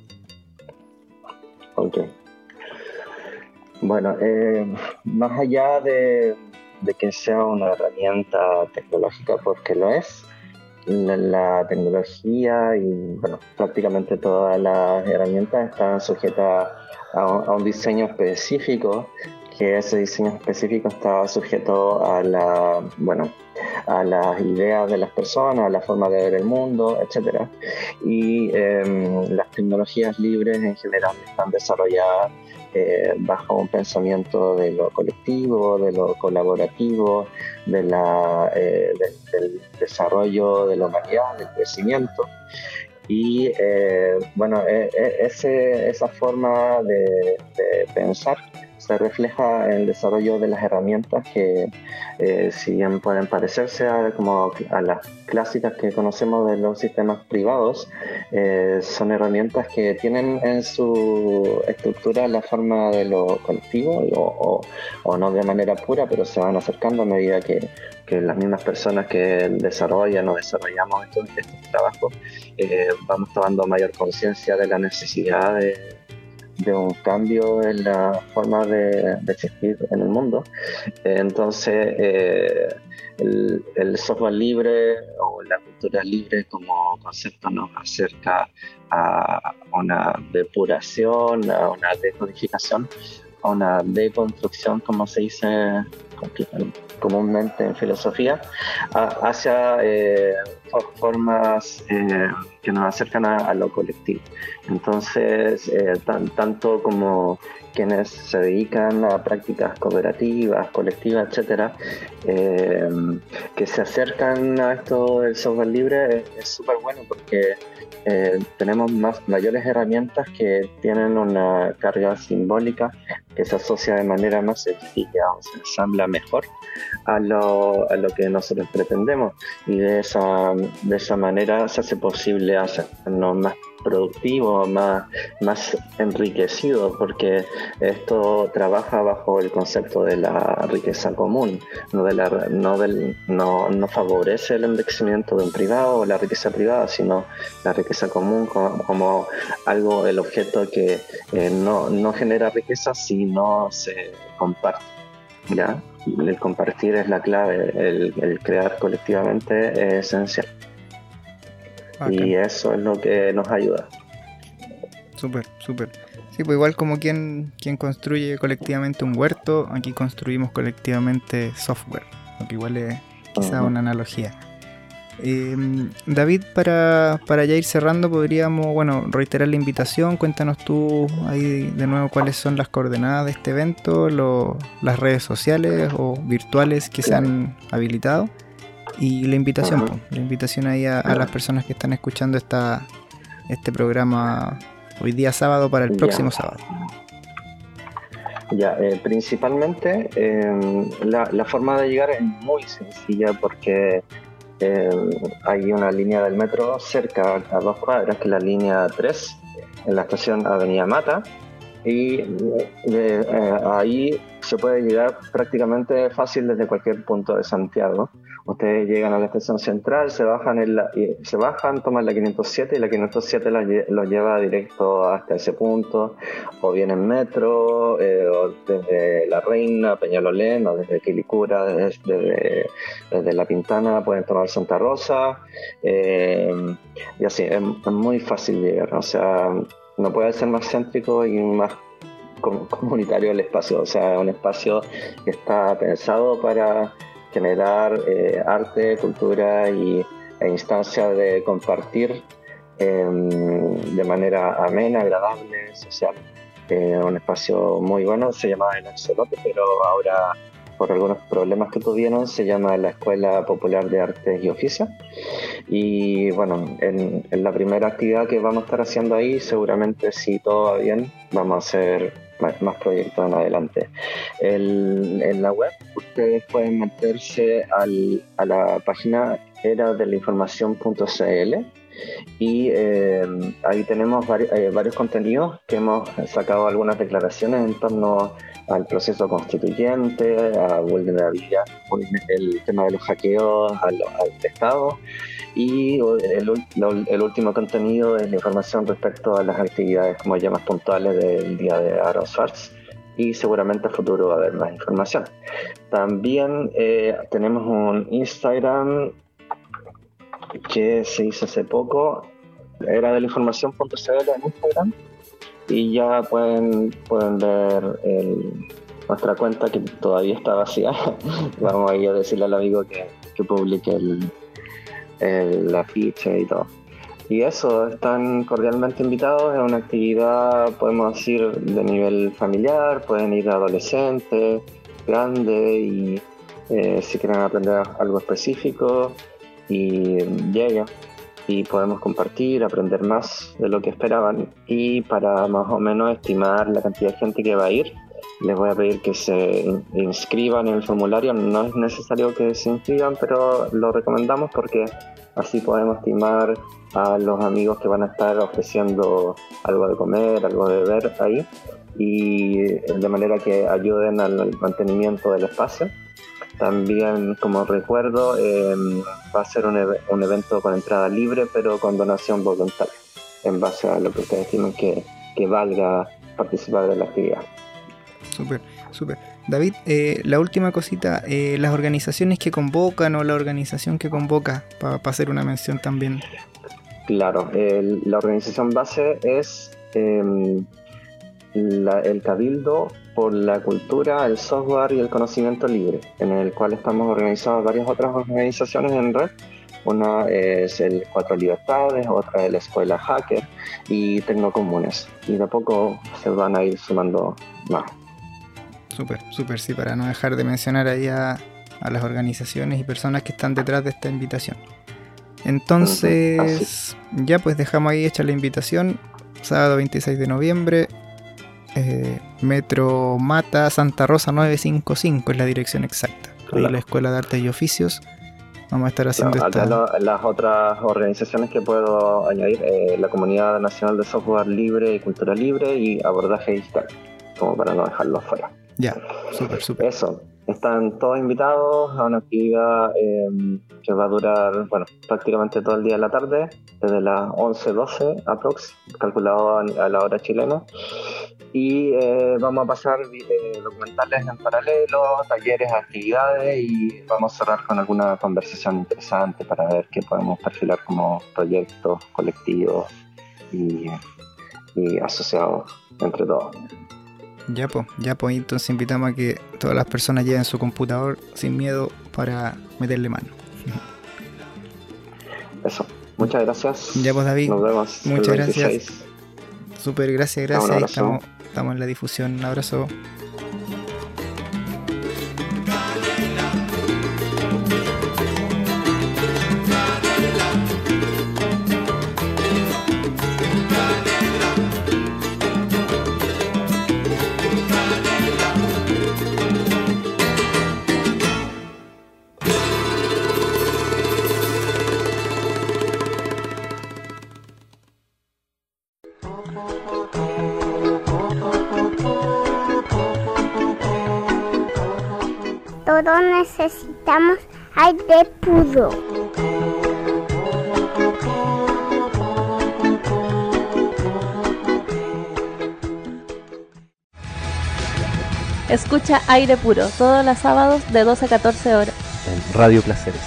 Speaker 15: Ok. Bueno, más allá de que sea una herramienta tecnológica, porque lo es, la tecnología y bueno, prácticamente todas las herramientas están sujetas a un diseño específico, que ese diseño específico está sujeto a las ideas de las personas, a la forma de ver el mundo, etc. Y las tecnologías libres en general están desarrolladas bajo un pensamiento de lo colectivo, de lo colaborativo, del desarrollo de la humanidad, del crecimiento. Y esa forma de pensar se refleja en el desarrollo de las herramientas que, si bien pueden parecerse a las clásicas que conocemos de los sistemas privados, son herramientas que tienen en su estructura la forma de lo colectivo o no de manera pura, pero se van acercando a medida que las mismas personas que desarrollan o desarrollamos estos trabajos vamos tomando mayor conciencia de la necesidad de un cambio en la forma de existir en el mundo. Entonces el software libre o la cultura libre como concepto nos acerca a una depuración, a una decodificación, a una deconstrucción, como se dice comúnmente en filosofía, hacia formas que nos acercan a lo colectivo. Entonces, tanto como quienes se dedican a prácticas cooperativas, colectivas, etcétera, que se acercan a esto del software libre es súper bueno porque tenemos mayores herramientas que tienen una carga simbólica que se asocia de manera más sencilla o se ensambla mejor a lo que nosotros pretendemos, y de esa manera se hace posible hacernos más productivo, más enriquecido, porque esto trabaja bajo el concepto de la riqueza común, no favorece el enriquecimiento de un privado o la riqueza privada, sino la riqueza común como algo, el objeto que no genera riqueza si no se comparte, ¿ya? El compartir es la clave, el crear colectivamente es esencial. Y eso es lo que nos ayuda.
Speaker 5: Súper. Sí, pues igual como quien construye colectivamente un huerto, aquí construimos colectivamente software, lo que igual es quizá una analogía. David, para ya ir cerrando, podríamos reiterar la invitación. Cuéntanos tú ahí de nuevo cuáles son las coordenadas de este evento, las redes sociales o virtuales que se han habilitado. Y la invitación ahí a las personas que están escuchando este programa hoy día sábado para el próximo sábado.
Speaker 15: Principalmente la forma de llegar es muy sencilla porque hay una línea del metro cerca a 2 cuadras, que es la línea 3, en la estación Avenida Mata, y ahí se puede llegar prácticamente fácil desde cualquier punto de Santiago. Ustedes llegan a la estación central, se bajan, toman la 507 y la 507 los lleva directo hasta ese punto, o bien en metro, o desde La Reina, Peñalolén, o desde Quilicura, desde La Pintana pueden tomar Santa Rosa, y así, es muy fácil llegar, o sea, no puede ser más céntrico y más comunitario el espacio, o sea, un espacio que está pensado para generar arte, cultura e instancias de compartir de manera amena, agradable, social. Un espacio muy bueno, se llamaba El Axolote, pero ahora por algunos problemas que tuvieron se llama la Escuela Popular de Artes y Oficios. Y bueno, en la primera actividad que vamos a estar haciendo ahí, seguramente si todo va bien, vamos a hacer más proyectos en adelante. En la web ustedes pueden meterse a la página eradelainformacion.cl y ahí tenemos varios contenidos que hemos sacado, algunas declaraciones en torno al proceso constituyente, a vulnerabilidad, el tema de los hackeos al Estado, y el último contenido es la información respecto a las actividades como ya más puntuales del día de Aaron Swartz, y seguramente a futuro va a haber más información. También tenemos un Instagram que se hizo hace poco, era de la información.cl en Instagram, y ya pueden ver nuestra cuenta, que todavía está vacía. Vamos a ir a decirle al amigo que publique la ficha y todo. Y eso, están cordialmente invitados. Es una actividad, podemos decir, de nivel familiar, pueden ir adolescentes, grandes, y si quieren aprender algo específico, y llega. Y podemos compartir, aprender más de lo que esperaban. Y para más o menos estimar la cantidad de gente que va a ir, les voy a pedir que se inscriban en el formulario. No es necesario que se inscriban, pero lo recomendamos porque así podemos estimar a los amigos que van a estar ofreciendo algo de comer, algo de beber ahí, y de manera que ayuden al mantenimiento del espacio. También, como recuerdo, va a ser un evento con entrada libre, pero con donación voluntaria, en base a lo que ustedes estimen que valga participar de la actividad.
Speaker 5: Súper. David, la última cosita, las organizaciones que convocan o la organización que convoca, para hacer una mención también. Claro,
Speaker 15: la organización base es el Cabildo por la Cultura, el Software y el Conocimiento Libre, en el cual estamos organizados varias otras organizaciones en red, Una es el Cuatro Libertades, otra es la Escuela Hacker y Tecnocomunes. Y de a poco se van a ir sumando más.
Speaker 5: Súper, sí, para no dejar de mencionar ahí a las organizaciones y personas que están detrás de esta invitación. Entonces, ya pues dejamos ahí hecha la invitación. Sábado 26 de noviembre, Metro Mata, Santa Rosa 955 es la dirección exacta. Ahí la Escuela de Artes y Oficios. Vamos a estar haciendo
Speaker 15: las otras organizaciones que puedo añadir, la Comunidad Nacional de Software Libre y Cultura Libre y Abordaje Digital, como para no dejarlos fuera.
Speaker 5: Ya, súper.
Speaker 15: Eso, están todos invitados a una actividad que va a durar, prácticamente todo el día de la tarde, desde las 11-12 aprox, calculado a la hora chilena. Y vamos a pasar documentales en paralelo, talleres, actividades y vamos a cerrar con alguna conversación interesante para ver qué podemos perfilar como proyectos colectivos y asociados entre todos.
Speaker 5: Ya pues, entonces invitamos a que todas las personas lleven su computador sin miedo para meterle mano.
Speaker 15: Eso, muchas gracias.
Speaker 5: Ya pues, David,
Speaker 15: nos vemos.
Speaker 5: Muchas gracias. Súper, gracias. Ahí estamos en la difusión. Un abrazo.
Speaker 17: Todos necesitamos aire puro.
Speaker 4: Escucha Aire Puro todos los sábados de 12 a 14 horas.
Speaker 10: En Radio Placeres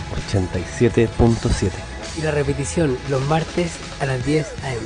Speaker 10: 87.7.
Speaker 18: Y la repetición los martes a las 10 a.m.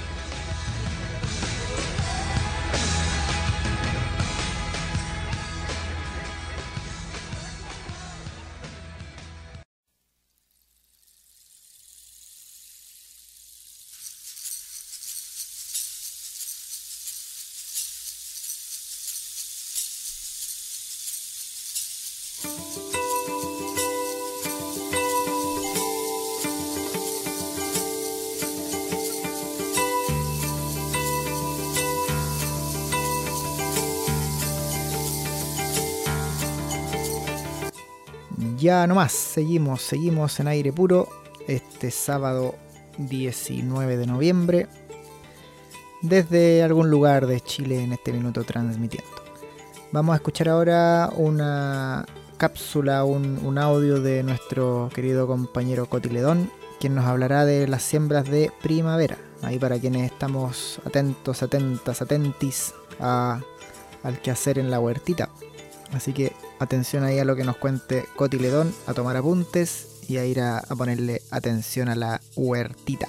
Speaker 5: Ya nomás, seguimos en Aire Puro este sábado 19 de noviembre desde algún lugar de Chile en este minuto transmitiendo. Vamos a escuchar ahora una cápsula, un audio de nuestro querido compañero Cotiledón, quien nos hablará de las siembras de primavera. Ahí para quienes estamos atentos, atentis al quehacer en la huertita. Así que atención ahí a lo que nos cuente Cotiledón, a tomar apuntes y a ir a ponerle atención a la huertita.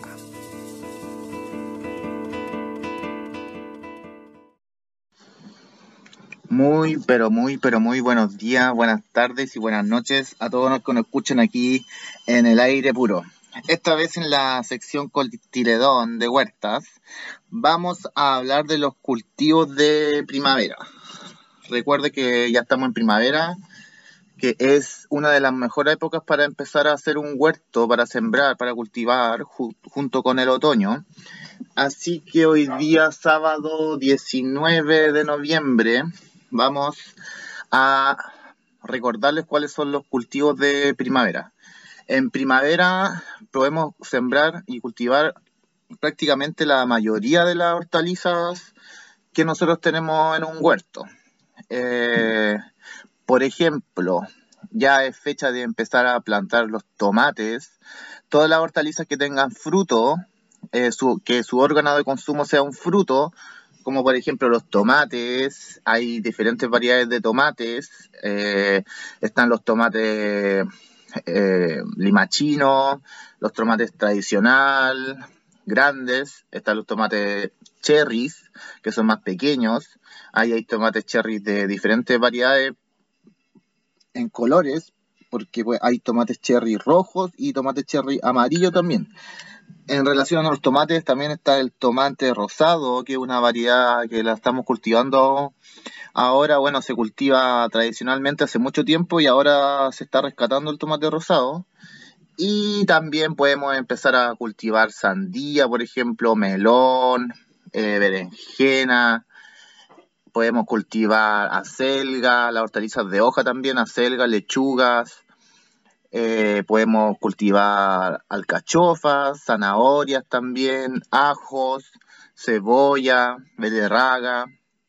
Speaker 19: Muy buenos días, buenas tardes y buenas noches a todos los que nos escuchan aquí en el Aire Puro. Esta vez en la sección Cotiledón de huertas vamos a hablar de los cultivos de primavera. Recuerde que ya estamos en primavera, que es una de las mejores épocas para empezar a hacer un huerto, para sembrar, para cultivar, junto con el otoño. Así que hoy día, sábado 19 de noviembre, vamos a recordarles cuáles son los cultivos de primavera. En primavera podemos sembrar y cultivar prácticamente la mayoría de las hortalizas que nosotros tenemos en un huerto. Por ejemplo, ya es fecha de empezar a plantar los tomates, todas las hortalizas que tengan fruto, que su órgano de consumo sea un fruto, como por ejemplo los tomates. Hay diferentes variedades de tomates, están los tomates limachino, los tomates tradicional, grandes, están los tomates cherries, que son más pequeños. Hay tomates cherries de diferentes variedades en colores, porque pues, hay tomates cherry rojos y tomates cherry amarillo también. En relación a los tomates, también está el tomate rosado, que es una variedad que la estamos cultivando ahora. Bueno, se cultiva tradicionalmente hace mucho tiempo y ahora se está rescatando el tomate rosado. Y también podemos empezar a cultivar sandía, por ejemplo, melón, berenjena. Podemos cultivar acelga, las hortalizas de hoja también, acelga, lechugas. Podemos cultivar alcachofas, zanahorias también, ajos, cebolla, beterraga,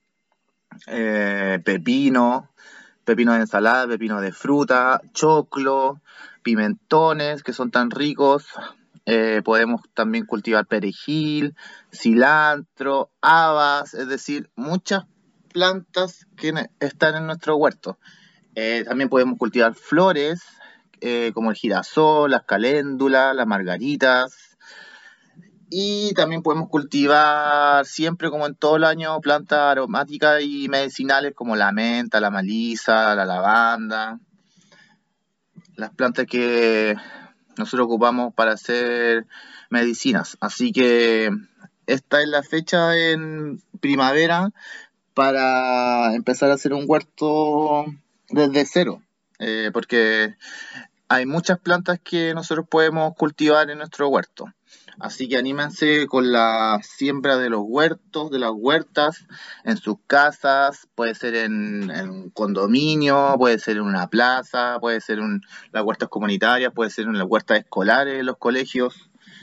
Speaker 19: pepino de ensalada, pepino de fruta, choclo, pimentones que son tan ricos. Podemos también cultivar perejil, cilantro, habas, es decir, muchas plantas que están en nuestro huerto. También podemos cultivar flores, como el girasol, las caléndulas, las margaritas. Y también podemos cultivar siempre, como en todo el año, plantas aromáticas y medicinales como la menta, la melisa, la lavanda. Las plantas que nosotros ocupamos para hacer medicinas. Así que esta es la fecha en primavera para empezar a hacer un huerto desde cero. Porque hay muchas plantas que nosotros podemos cultivar en nuestro huerto. Así que anímense con la siembra de los huertos, de las huertas, en sus casas, puede ser en un condominio, puede ser en una plaza, puede ser en las huertas comunitarias, puede ser en las huertas escolares, en los colegios.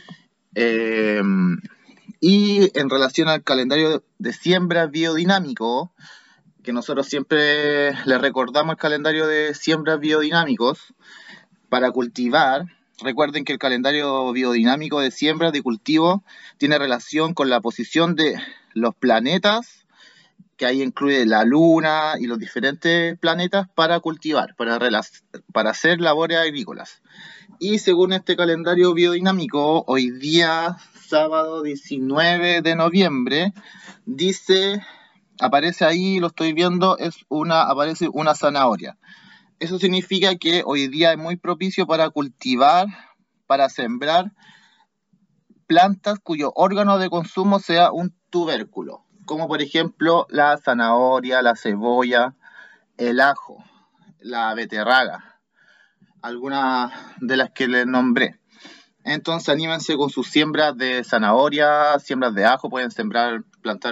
Speaker 19: Y en relación al calendario de siembra biodinámico, que nosotros siempre les recordamos el calendario de siembras biodinámicos para cultivar. Recuerden que el calendario biodinámico de siembra de cultivo tiene relación con la posición de los planetas, que ahí incluye la luna y los diferentes planetas para cultivar, para hacer labores agrícolas. Y según este calendario biodinámico, hoy día, sábado 19 de noviembre, aparece ahí, lo estoy viendo, aparece una zanahoria. Eso significa que hoy día es muy propicio para cultivar, para sembrar plantas cuyo órgano de consumo sea un tubérculo, como por ejemplo la zanahoria, la cebolla, el ajo, la beterraga, algunas de las que les nombré. Entonces anímense con sus siembras de zanahoria, siembras de ajo, pueden sembrar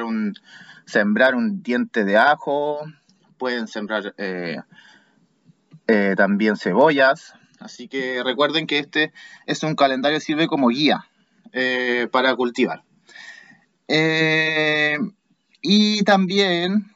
Speaker 19: un diente de ajo, pueden sembrar también cebollas. Así que recuerden que este es un calendario que sirve como guía para cultivar. Y también,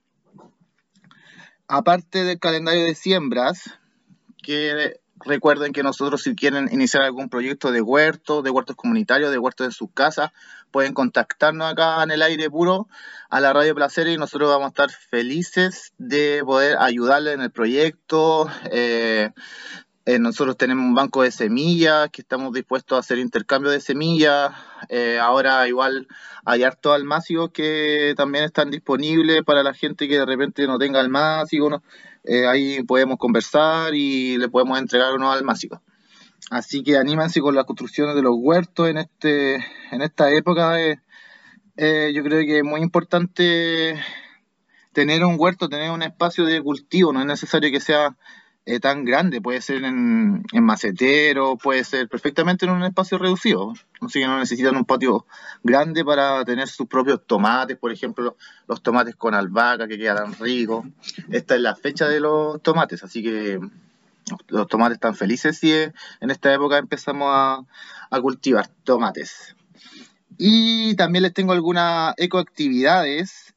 Speaker 19: aparte del calendario de siembras, que recuerden que nosotros, si quieren iniciar algún proyecto de huertos comunitarios, de huertos en sus casas, pueden contactarnos acá en el Aire Puro a la Radio Placeres y nosotros vamos a estar felices de poder ayudarles en el proyecto. Nosotros tenemos un banco de semillas que estamos dispuestos a hacer intercambio de semillas. Ahora igual hay hartos almácigos que también están disponibles para la gente que de repente no tenga almácigos. Ahí podemos conversar y le podemos entregar unos almácigos. Así que anímense con las construcciones de los huertos en esta época. Yo creo que es muy importante tener un huerto, tener un espacio de cultivo. No es necesario que sea tan grande, puede ser en macetero, puede ser perfectamente en un espacio reducido. Así que no necesitan un patio grande para tener sus propios tomates, por ejemplo, los tomates con albahaca que quedan ricos. Esta es la fecha de los tomates, así que los tomates están felices si en esta época empezamos a cultivar tomates. Y también les tengo algunas ecoactividades,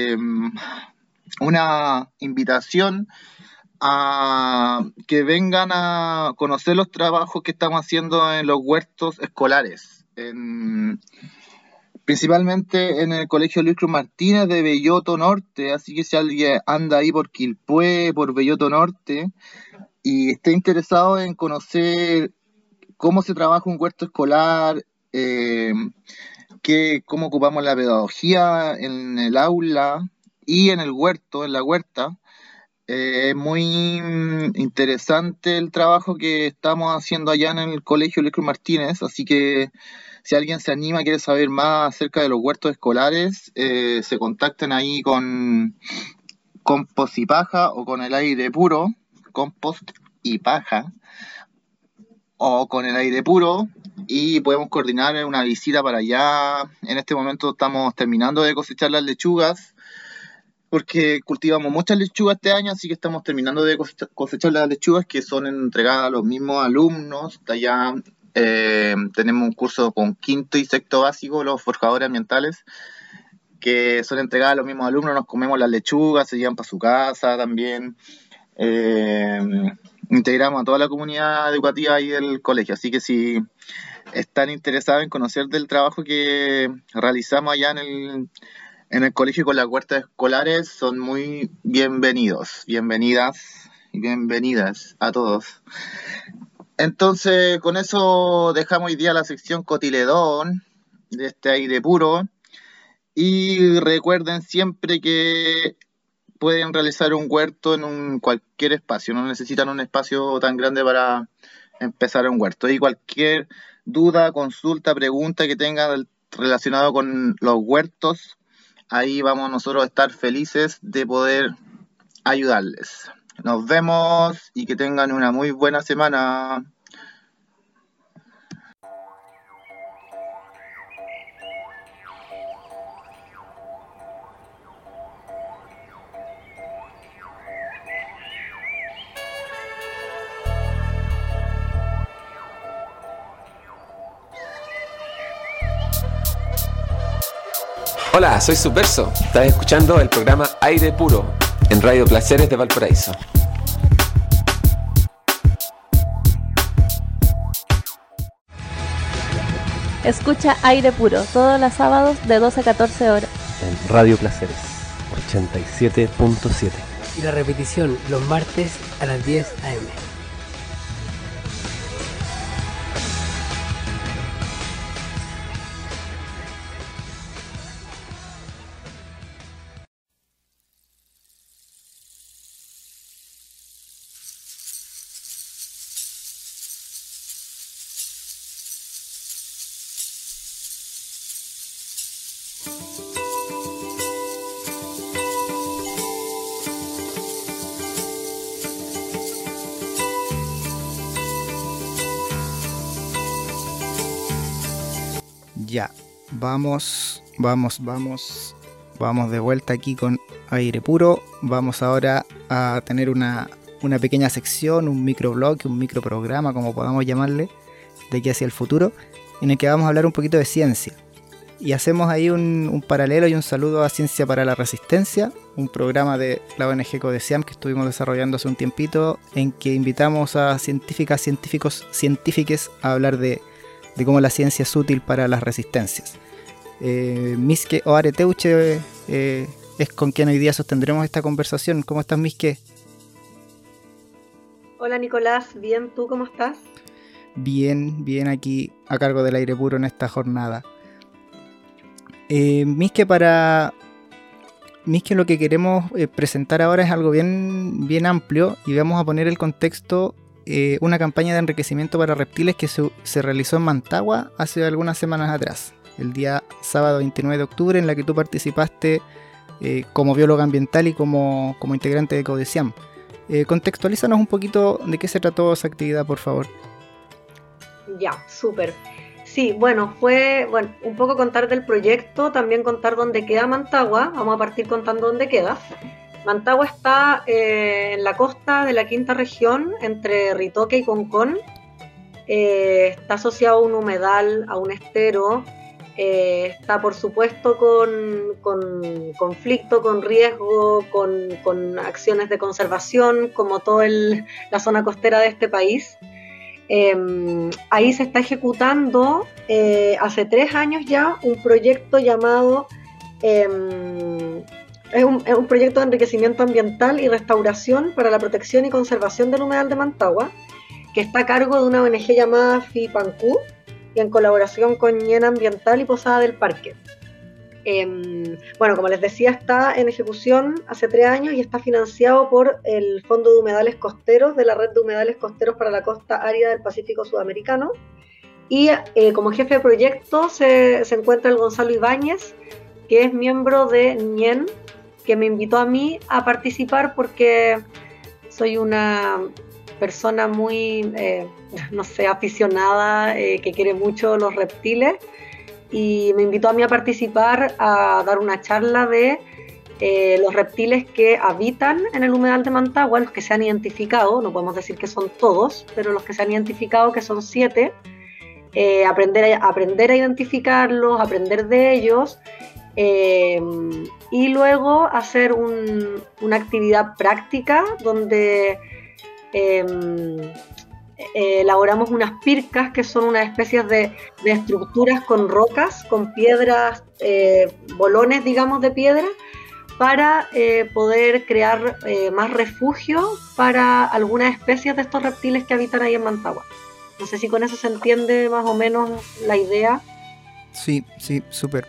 Speaker 19: una invitación a que vengan a conocer los trabajos que estamos haciendo en los huertos escolares, principalmente en el Colegio Luis Cruz Martínez de Belloto Norte. Así que si alguien anda ahí por Quilpué, por Belloto Norte, y esté interesado en conocer cómo se trabaja un huerto escolar, cómo ocupamos la pedagogía en el aula y en el huerto, en la huerta, Es muy interesante el trabajo que estamos haciendo allá en el Colegio Luis Cruz Martínez, así que si alguien se anima, quiere saber más acerca de los huertos escolares, se contacten ahí con Compost y Paja o con el Aire Puro, Compost y Paja, o con el Aire Puro, y podemos coordinar una visita para allá. En este momento estamos terminando de cosechar las lechugas, porque cultivamos muchas lechugas este año, así que estamos terminando de cosechar las lechugas que son entregadas a los mismos alumnos. De allá tenemos un curso con quinto y sexto básico, los forjadores ambientales, que son entregadas a los mismos alumnos. Nos comemos las lechugas, se llevan para su casa también. Integramos a toda la comunidad educativa ahí del colegio, así que si están interesados en conocer del trabajo que realizamos allá en el colegio con las huertas escolares, son muy bienvenidas y bienvenidas a todos. Entonces, con eso dejamos hoy día la sección Cotiledón de este Aire Puro, y recuerden siempre que pueden realizar un huerto en cualquier espacio, no necesitan un espacio tan grande para empezar un huerto. Y cualquier duda, consulta, pregunta que tengan relacionado con los huertos, ahí vamos nosotros a estar felices de poder ayudarles. Nos vemos y que tengan una muy buena semana.
Speaker 20: Hola, soy Subverso. Estás escuchando el programa Aire Puro en Radio Placeres de Valparaíso.
Speaker 4: Escucha Aire Puro todos los sábados de 12 a 14 horas.
Speaker 10: En Radio Placeres 87.7. Y la repetición los martes a las 10 a.m.
Speaker 5: Ya, vamos de vuelta aquí con Aire Puro. Vamos ahora a tener una pequeña sección, un microblog, un microprograma, como podamos llamarle, de aquí hacia el futuro, en el que vamos a hablar un poquito de ciencia. Y hacemos ahí un paralelo y un saludo a Ciencia para la Resistencia, un programa de la ONG Codeciam que estuvimos desarrollando hace un tiempito, en que invitamos a científicas, científiques a hablar de cómo la ciencia es útil para las resistencias. Miske Oare Teuche es con quien hoy día sostendremos esta conversación. ¿Cómo estás, Miske?
Speaker 21: Hola, Nicolás. Bien, ¿tú cómo estás?
Speaker 5: Bien aquí a cargo del Aire Puro en esta jornada. Miske, lo que queremos presentar ahora es algo bien amplio, y vamos a poner el contexto. Una campaña de enriquecimiento para reptiles que se realizó en Mantagua hace algunas semanas atrás, el día sábado 29 de octubre, en la que tú participaste como bióloga ambiental y como integrante de Codeciam. Contextualízanos un poquito de qué se trató esa actividad, por favor.
Speaker 21: Ya, súper. Sí, fue un poco contar del proyecto, también contar dónde queda Mantagua. Vamos a partir contando dónde queda. Mantagua está en la costa de la quinta región, entre Ritoque y Concón. Está asociado a un humedal, a un estero. Está, por supuesto, con conflicto, con riesgo, con acciones de conservación, como toda la zona costera de este país. Ahí se está ejecutando hace 3 años ya un proyecto llamado... Es un proyecto de enriquecimiento ambiental y restauración para la protección y conservación del humedal de Mantagua, que está a cargo de una ONG llamada FIPANCU y en colaboración con Ñena Ambiental y Posada del Parque. Bueno, como les decía, está en ejecución hace 3 años y está financiado por el Fondo de Humedales Costeros de la Red de Humedales Costeros para la Costa Árida del Pacífico Sudamericano. Y como jefe de proyecto se encuentra el Gonzalo Ibáñez, que es miembro de NIEN, que me invitó a mí a participar porque soy una persona muy, no sé, aficionada, que quiere mucho los reptiles, y me invitó a mí a participar, a dar una charla de los reptiles que habitan en el humedal de Mantagua, los que se han identificado, no podemos decir que son todos, pero los que se han identificado, que son 7, aprender a identificarlos, aprender de ellos, y luego hacer una actividad práctica donde elaboramos unas pircas, que son unas especies de estructuras con rocas, con piedras, bolones, digamos, de piedra, para poder crear más refugio para algunas especies de estos reptiles que habitan ahí en Mantagua. No sé si con eso se entiende más o menos la idea.
Speaker 5: Sí, súper.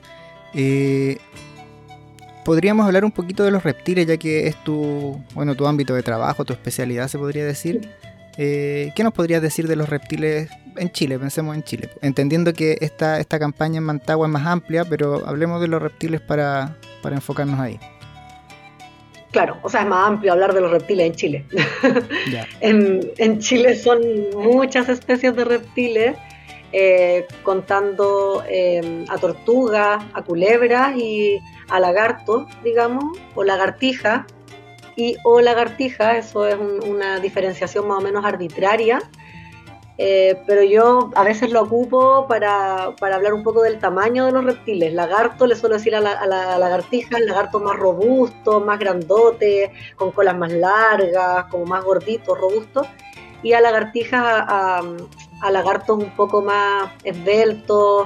Speaker 5: Podríamos hablar un poquito de los reptiles, ya que es tu ámbito de trabajo, tu especialidad, se podría decir. ¿Qué nos podrías decir de los reptiles en Chile? Pensemos en Chile, entendiendo que esta campaña en Mantagua es más amplia, pero hablemos de los reptiles para enfocarnos ahí.
Speaker 21: Claro, o sea, es más amplio hablar de los reptiles en Chile. En Chile son muchas especies de reptiles, contando a tortugas, a culebras y a lagartos, digamos, o lagartijas, o lagartija, eso es una diferenciación más o menos arbitraria, pero yo a veces lo ocupo para hablar un poco del tamaño de los reptiles. Lagarto le suelo decir a la lagartija, el lagarto más robusto, más grandote, con colas más largas, como más gordito, robusto, y a lagartijas a lagartos un poco más esbeltos,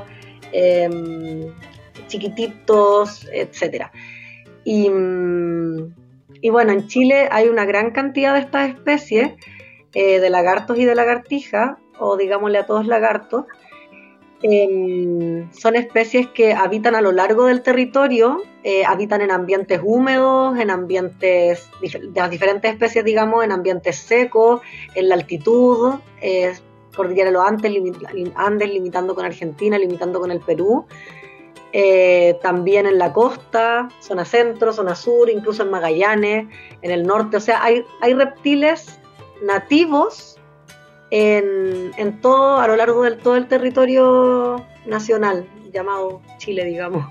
Speaker 21: chiquititos, etcétera. Y bueno, en Chile hay una gran cantidad de estas especies de lagartos y de lagartijas, o digámosle a todos lagartos. Son especies que habitan a lo largo del territorio, habitan en ambientes húmedos, en ambientes de las diferentes especies, digamos, en ambientes secos, en la altitud, Cordillera de los Andes, limitando con Argentina, limitando con el Perú. También en la costa, zona centro, zona sur, incluso en Magallanes, en el norte. O sea, hay reptiles nativos en todo, a lo largo del todo el territorio nacional, llamado Chile, digamos.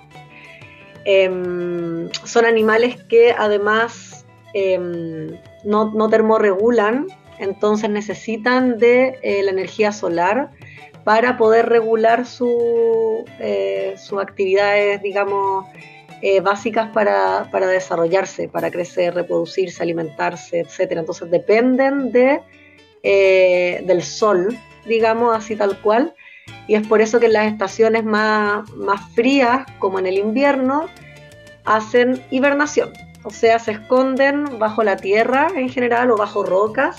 Speaker 21: Son animales que además no termorregulan, entonces necesitan de la energía solar para poder regular sus actividades, digamos, básicas para desarrollarse, para crecer, reproducirse, alimentarse, etc. Entonces dependen del sol, digamos, así tal cual, y es por eso que en las estaciones más frías, como en el invierno, hacen hibernación, o sea, se esconden bajo la tierra en general o bajo rocas,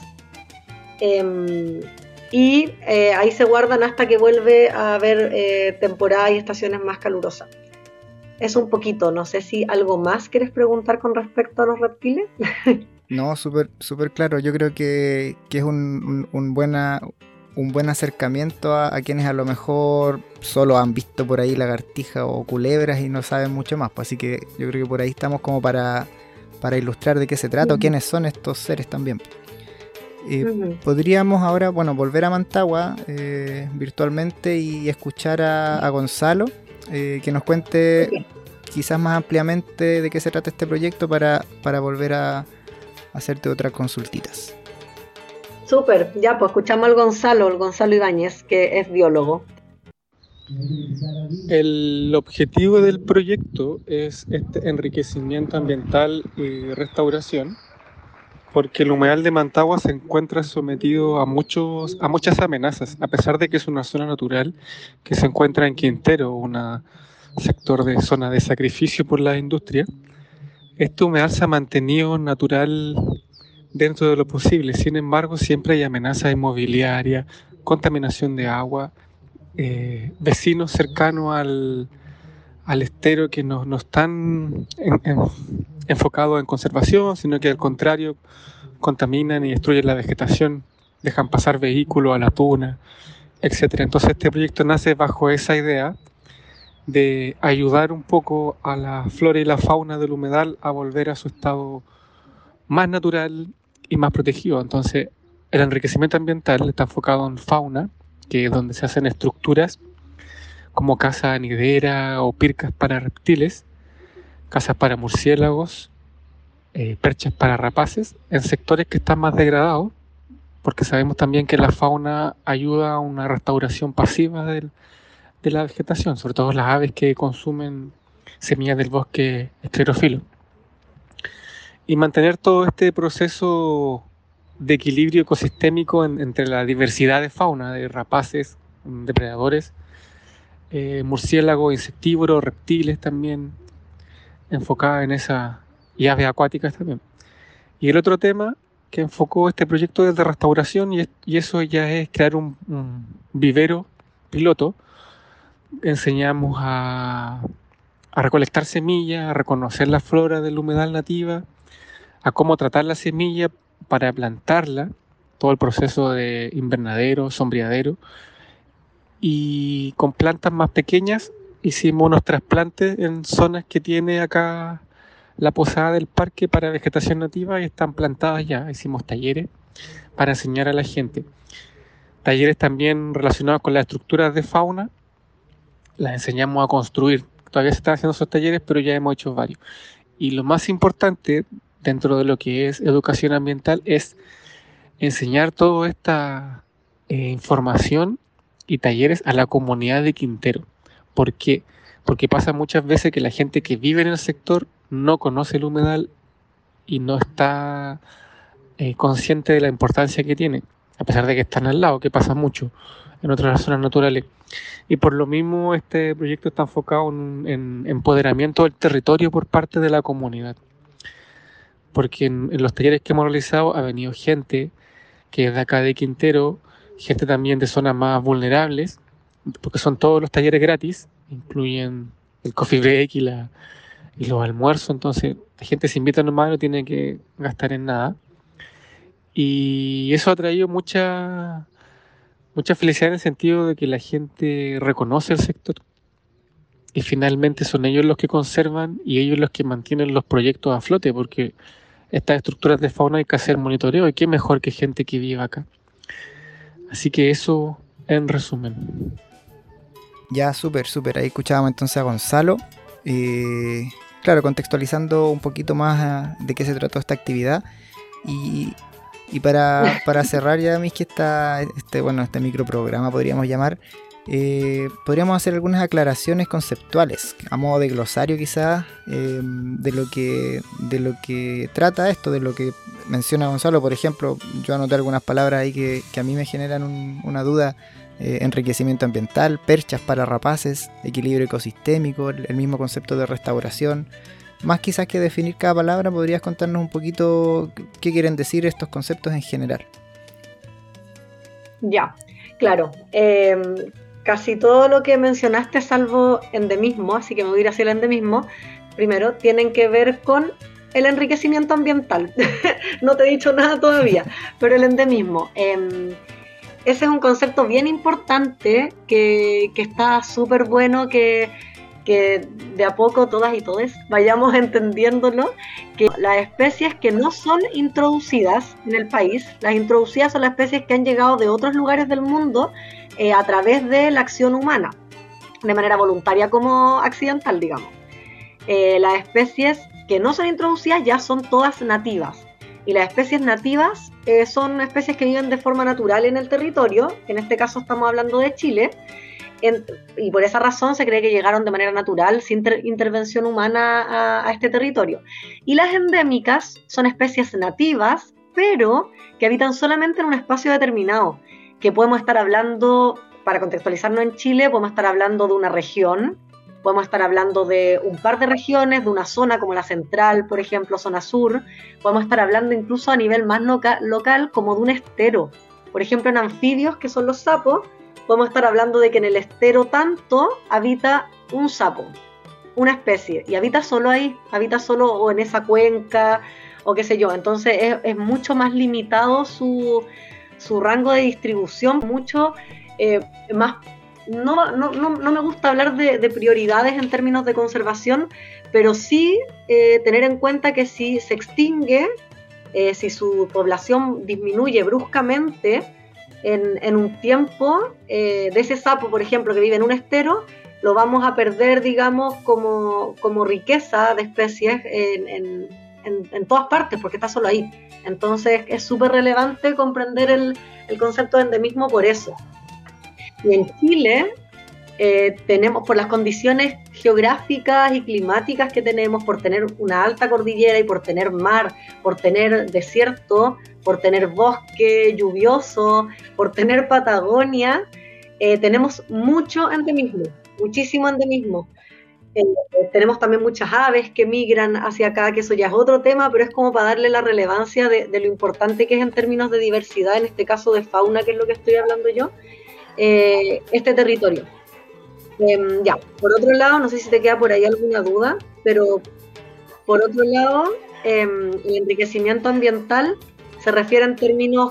Speaker 21: y ahí se guardan hasta que vuelve a haber temporadas y estaciones más calurosas. Es un poquito, no sé si algo más quieres preguntar con respecto a los reptiles.
Speaker 5: No, súper claro. Yo creo que es un buen acercamiento a quienes a lo mejor solo han visto por ahí lagartijas o culebras y no saben mucho más. Así que yo creo que por ahí estamos como para ilustrar de qué se trata o quiénes son estos seres también. Podríamos ahora, volver a Mantagua virtualmente y escuchar a Gonzalo, que nos cuente quizás más ampliamente de qué se trata este proyecto para volver a hacerte otras consultitas.
Speaker 21: Súper, ya pues escuchamos al Gonzalo Ibáñez, que es biólogo.
Speaker 2: El objetivo del proyecto es este enriquecimiento ambiental y restauración, porque el humedal de Mantagua se encuentra sometido a muchas amenazas, a pesar de que es una zona natural que se encuentra en Quintero, un sector de zona de sacrificio por la industria. Este humedal se ha mantenido natural dentro de lo posible, sin embargo siempre hay amenazas al estero que no están enfocados en conservación, sino que al contrario contaminan y destruyen la vegetación, dejan pasar vehículos a la tuna, etc. Entonces este proyecto nace bajo esa idea de ayudar un poco a la flora y la fauna del humedal a volver a su estado más natural y más protegido. Entonces el enriquecimiento ambiental está enfocado en fauna, que es donde se hacen estructuras como casas nideras o pircas para reptiles, casas para murciélagos, perchas para rapaces, en sectores que están más degradados, porque sabemos también que la fauna ayuda a una restauración pasiva de la vegetación, sobre todo las aves que consumen semillas del bosque esclerófilo. Y mantener todo este proceso de equilibrio ecosistémico entre la diversidad de fauna, de rapaces, depredadores, murciélagos, insectívoros, reptiles también, enfocada en esa, y aves acuáticas también. Y el otro tema que enfocó este proyecto es de restauración, y eso ya es crear un vivero piloto. Enseñamos a recolectar semillas, a reconocer la flora del humedal nativa, a cómo tratar la semilla para plantarla, todo el proceso de invernadero, sombreadero, y con plantas más pequeñas hicimos unos trasplantes en zonas que tiene acá la posada del parque para vegetación nativa y están plantadas ya. Hicimos talleres para enseñar a la gente. Talleres también relacionados con las estructuras de fauna, las enseñamos a construir. Todavía se están haciendo esos talleres, pero ya hemos hecho varios. Y lo más importante dentro de lo que es educación ambiental es enseñar toda esta información y talleres a la comunidad de Quintero. ¿Por qué? Porque pasa muchas veces que la gente que vive en el sector no conoce el humedal y no está consciente de la importancia que tiene, a pesar de que están al lado, que pasa mucho en otras zonas naturales. Y por lo mismo este proyecto está enfocado en empoderamiento del territorio por parte de la comunidad. Porque en los talleres que hemos realizado ha venido gente que es de acá de Quintero, gente también de zonas más vulnerables, porque son todos los talleres gratis, incluyen el coffee break y los almuerzos, entonces la gente se invita nomás, no tiene que gastar en nada. Y eso ha traído mucha felicidad en el sentido de que la gente reconoce el sector y finalmente son ellos los que conservan y ellos los que mantienen los proyectos a flote, porque estas estructuras de fauna hay que hacer monitoreo y qué mejor que gente que vive acá. Así que eso en resumen.
Speaker 5: Ya, súper. Ahí escuchábamos entonces a Gonzalo. Claro, contextualizando un poquito más de qué se trató esta actividad. Y para cerrar ya, Miski, este microprograma podríamos llamar, podríamos hacer algunas aclaraciones conceptuales, a modo de glosario quizás, de lo que trata esto, de lo que menciona Gonzalo. Por ejemplo, yo anoté algunas palabras ahí que a mí me generan una duda. Enriquecimiento ambiental, perchas para rapaces, equilibrio ecosistémico, el mismo concepto de restauración. Más quizás que definir cada palabra, ¿podrías contarnos un poquito qué quieren decir estos conceptos en general?
Speaker 21: Ya, claro. Casi todo lo que mencionaste, salvo endemismo, así que me voy a ir hacia el endemismo, primero tienen que ver con el enriquecimiento ambiental. No te he dicho nada todavía, pero el endemismo. Ese es un concepto bien importante que está súper bueno que de a poco todas y todos vayamos entendiéndolo, que las especies que no son introducidas en el país, las introducidas son las especies que han llegado de otros lugares del mundo a través de la acción humana, de manera voluntaria como accidental, digamos. Las especies que no son introducidas ya son todas nativas. Y las especies nativas son especies que viven de forma natural en el territorio, en este caso estamos hablando de Chile, y por esa razón se cree que llegaron de manera natural, sin intervención humana a este territorio. Y las endémicas son especies nativas, pero que habitan solamente en un espacio determinado, que podemos estar hablando, para contextualizarnos en Chile, podemos estar hablando de una región, podemos estar hablando de un par de regiones, de una zona como la central, por ejemplo, zona sur. Podemos estar hablando incluso a nivel más local como de un estero. Por ejemplo, en anfibios, que son los sapos, podemos estar hablando de que en el estero tanto habita un sapo. una especie y habita solo ahí, habita solo o en esa cuenca o qué sé yo, entonces es mucho más limitado su rango de distribución, mucho más. No me gusta hablar de prioridades en términos de conservación, pero sí tener en cuenta que si se extingue, si su población disminuye bruscamente en un tiempo, de ese sapo, por ejemplo, que vive en un estero, lo vamos a perder, digamos, como riqueza de especies en todas partes, porque está solo ahí. Entonces es súper relevante comprender el concepto de endemismo por eso. Y en Chile tenemos, por las condiciones geográficas y climáticas que tenemos, por tener una alta cordillera y por tener mar, por tener desierto, por tener bosque lluvioso, por tener Patagonia, tenemos mucho endemismo, muchísimo endemismo. Tenemos también muchas aves que migran hacia acá, que eso ya es otro tema, pero es como para darle la relevancia de lo importante que es en términos de diversidad, en este caso de fauna, que es lo que estoy hablando yo, este territorio. Ya, por otro lado, no sé si te queda por ahí alguna duda, pero por otro lado, el enriquecimiento ambiental se refiere en términos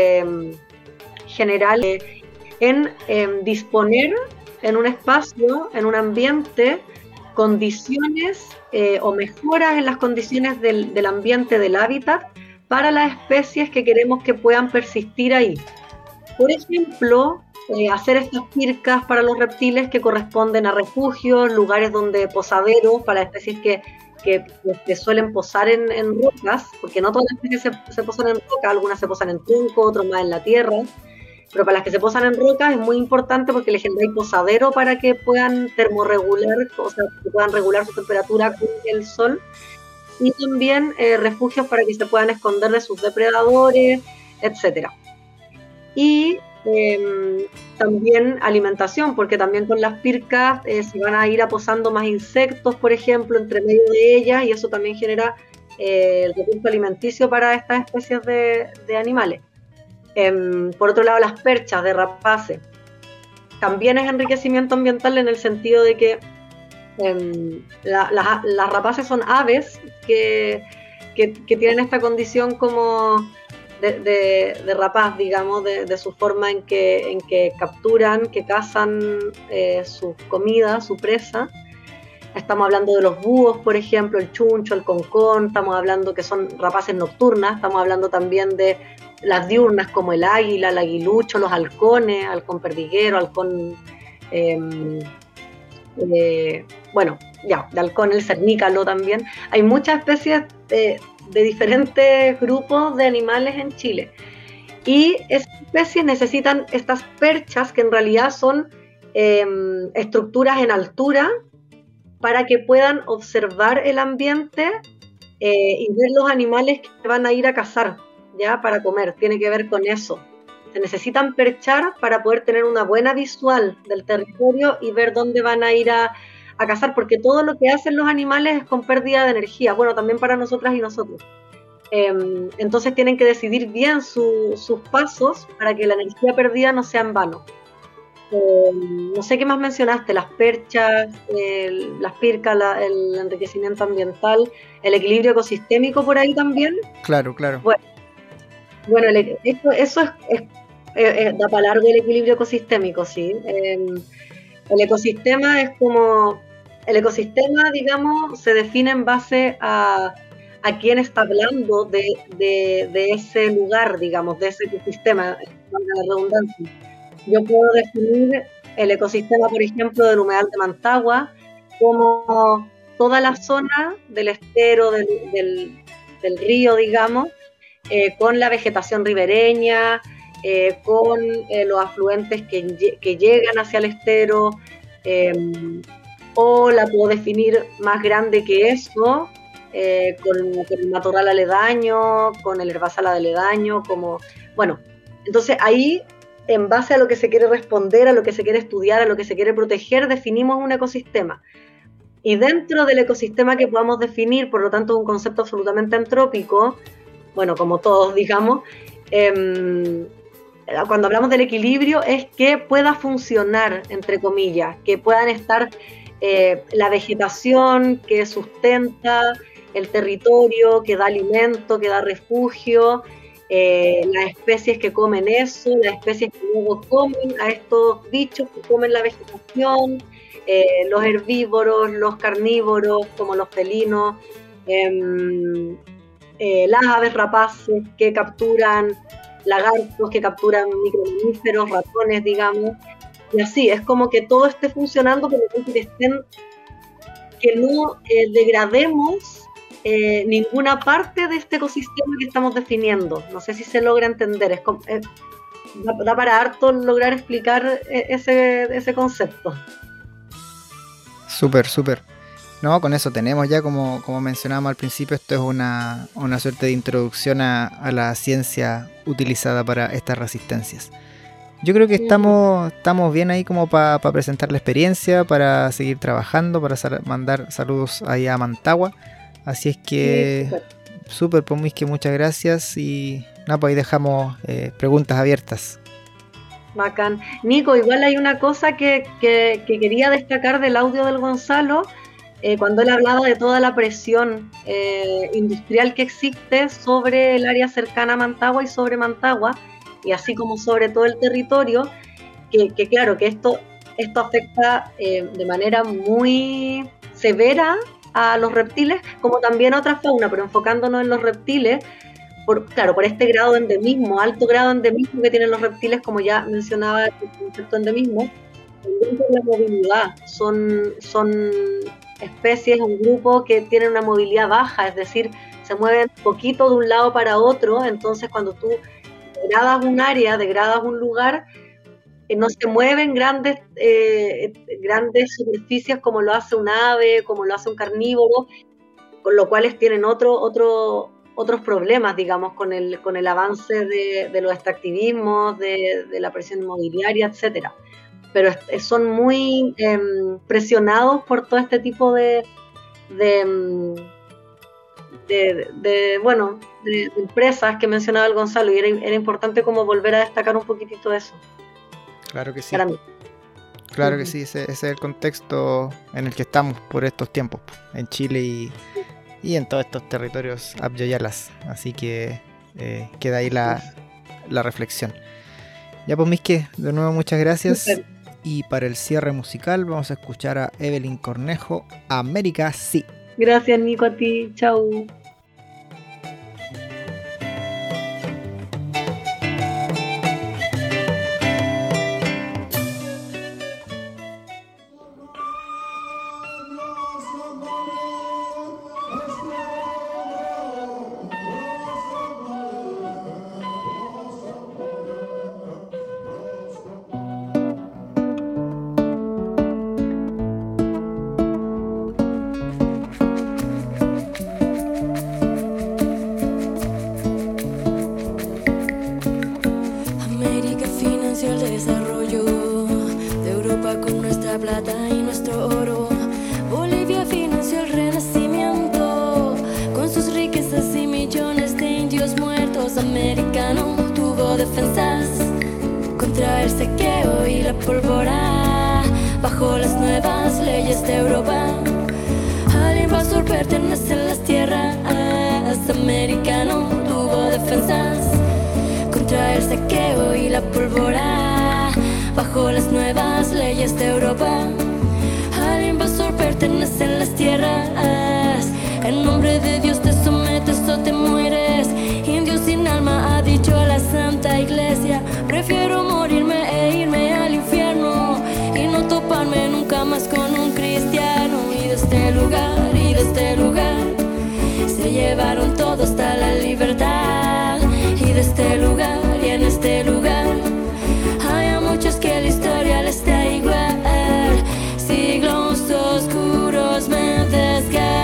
Speaker 21: generales en disponer en un espacio, en un ambiente, condiciones o mejoras en las condiciones del ambiente, del hábitat, para las especies que queremos que puedan persistir ahí. Por ejemplo, hacer estas pircas para los reptiles que corresponden a refugios, lugares donde posaderos para especies que suelen posar en rocas, porque no todas las especies se posan en rocas, algunas se posan en tronco, otras más en la tierra, pero para las que se posan en rocas es muy importante porque les genera posadero para que puedan termorregular, o sea, que puedan regular su temperatura con el sol, y también refugios para que se puedan esconder de sus depredadores, etcétera. Y también alimentación, porque también con las pircas se van a ir aposando más insectos, por ejemplo, entre medio de ellas, y eso también genera el recurso alimenticio para estas especies de animales. Por otro lado, las perchas de rapaces también es enriquecimiento ambiental, en el sentido de que las rapaces son aves que tienen esta condición como de rapaz, digamos, de su forma en que capturan, que cazan su comida, su presa. Estamos hablando de los búhos, por ejemplo, el chuncho, el concón, estamos hablando que son rapaces nocturnas, estamos hablando también de las diurnas como el águila, el aguilucho, los halcones, halcón perdiguero, halcón, bueno, ya, de halcón el cernícalo también. Hay muchas especies de diferentes grupos de animales en Chile, y estas especies necesitan estas perchas, que en realidad son estructuras en altura, para que puedan observar el ambiente y ver los animales que van a ir a cazar, ya, para comer. Tiene que ver con eso. Se necesitan perchar para poder tener una buena visual del territorio y ver dónde van a ir a cazar, porque todo lo que hacen los animales es con pérdida de energía, bueno, también para nosotras y nosotros. Entonces tienen que decidir bien sus pasos para que la energía perdida no sea en vano. No sé qué más mencionaste, las perchas, las pircas, el enriquecimiento ambiental, el equilibrio ecosistémico por ahí también.
Speaker 5: Claro, claro.
Speaker 21: Bueno, eso da para largo el equilibrio ecosistémico, sí. El ecosistema es como... El ecosistema, digamos, se define en base a quién está hablando de ese lugar, digamos, de ese ecosistema, la redundancia. Yo puedo definir el ecosistema, por ejemplo, del humedal de Mantagua como toda la zona del estero, del río, digamos, con la vegetación ribereña, con los afluentes que llegan hacia el estero, o la puedo definir más grande que eso, con el matorral aledaño, con el herbazal aledaño, como, bueno, entonces ahí, en base a lo que se quiere responder, a lo que se quiere estudiar, a lo que se quiere proteger, definimos un ecosistema. Y dentro del ecosistema que podamos definir, por lo tanto, un concepto absolutamente antrópico, bueno, como todos, digamos, cuando hablamos del equilibrio, es que pueda funcionar, entre comillas, que puedan estar la vegetación que sustenta el territorio, que da alimento, que da refugio, las especies que comen eso, las especies que luego comen a estos bichos que comen la vegetación, los herbívoros, los carnívoros como los felinos, las aves rapaces que capturan lagartos, que capturan micromamíferos, ratones, digamos, y así, es como que todo esté funcionando, pero que no degrademos ninguna parte de este ecosistema que estamos definiendo. No sé si se logra entender, da para harto lograr explicar ese concepto.
Speaker 5: Súper. No, con eso tenemos ya, como mencionábamos al principio, esto es una suerte de introducción a la ciencia utilizada para estas resistencias. Yo creo que estamos bien ahí como para presentar la experiencia, para seguir trabajando, para mandar saludos ahí a Mantagua. Así es que súper, pues Misque, muchas gracias y nada, pues ahí dejamos preguntas abiertas.
Speaker 21: Bacán. Nico, igual hay una cosa que quería destacar del audio del Gonzalo, cuando él hablaba de toda la presión industrial que existe sobre el área cercana a Mantagua y sobre Mantagua, y así como sobre todo el territorio, que claro, que esto afecta de manera muy severa a los reptiles, como también a otra fauna, pero enfocándonos en los reptiles, por este grado de endemismo, alto grado de endemismo que tienen los reptiles, como ya mencionaba el concepto de endemismo, también por la movilidad, son especies, un grupo que tienen una movilidad baja, es decir, se mueven poquito de un lado para otro, entonces cuando tú degradas un área, degradas un lugar, no se mueven grandes superficies como lo hace un ave, como lo hace un carnívoro, con lo cual tienen otros problemas, digamos, con el avance de los extractivismos, de la presión inmobiliaria, etcétera. Pero son muy presionados por todo este tipo de empresas que mencionaba el Gonzalo, y era importante como volver a destacar un poquitito eso.
Speaker 5: Claro que sí. Claro que sí, ese es el contexto en el que estamos por estos tiempos, en Chile y en todos estos territorios abyayalas. Así que queda ahí la reflexión. Ya pues, Misque, de nuevo muchas gracias. Super. Y para el cierre musical vamos a escuchar a Evelyn Cornejo, América Sí.
Speaker 21: Gracias, Nico, a ti. Chau.
Speaker 16: Siglos oscuros me desgarran.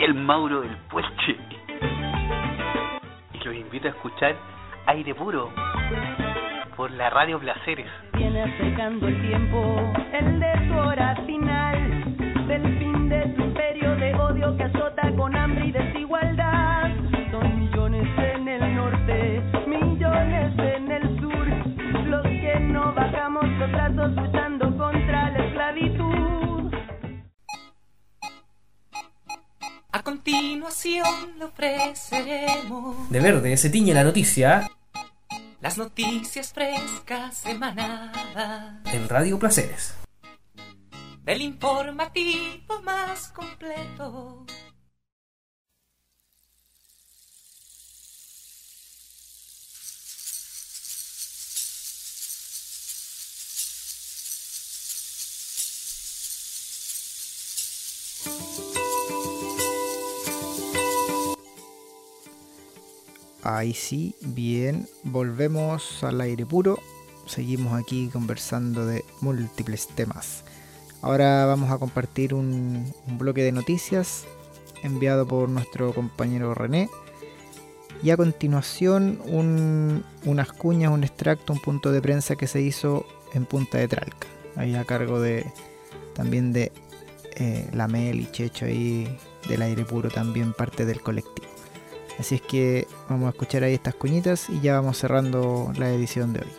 Speaker 3: el Mauro del Puelche. Y los invito a escuchar Aire Puro por la Radio Placeres.
Speaker 22: Viene acercando el tiempo, el de tu hora final, del fin de tu imperio de odio que azota con hambre y desigualdad. Son millones en el norte, millones en el sur, los que no bajamos los brazos luchando contra la esclavitud.
Speaker 23: A continuación le ofreceremos
Speaker 14: De verde se tiñe la noticia
Speaker 23: las noticias frescas semanadas
Speaker 14: en Radio Placeres.
Speaker 23: del informativo más completo.
Speaker 5: Ahí sí, bien, volvemos al aire puro, seguimos aquí conversando de múltiples temas. Ahora vamos a compartir un bloque de noticias enviado por nuestro compañero René y a continuación unas cuñas, un extracto, un punto de prensa que se hizo en Punta de Tralca, ahí a cargo también de la Mel y Checho ahí del aire puro, también parte del colectivo. Así es que vamos a escuchar ahí estas cuñitas y ya vamos cerrando la edición de hoy.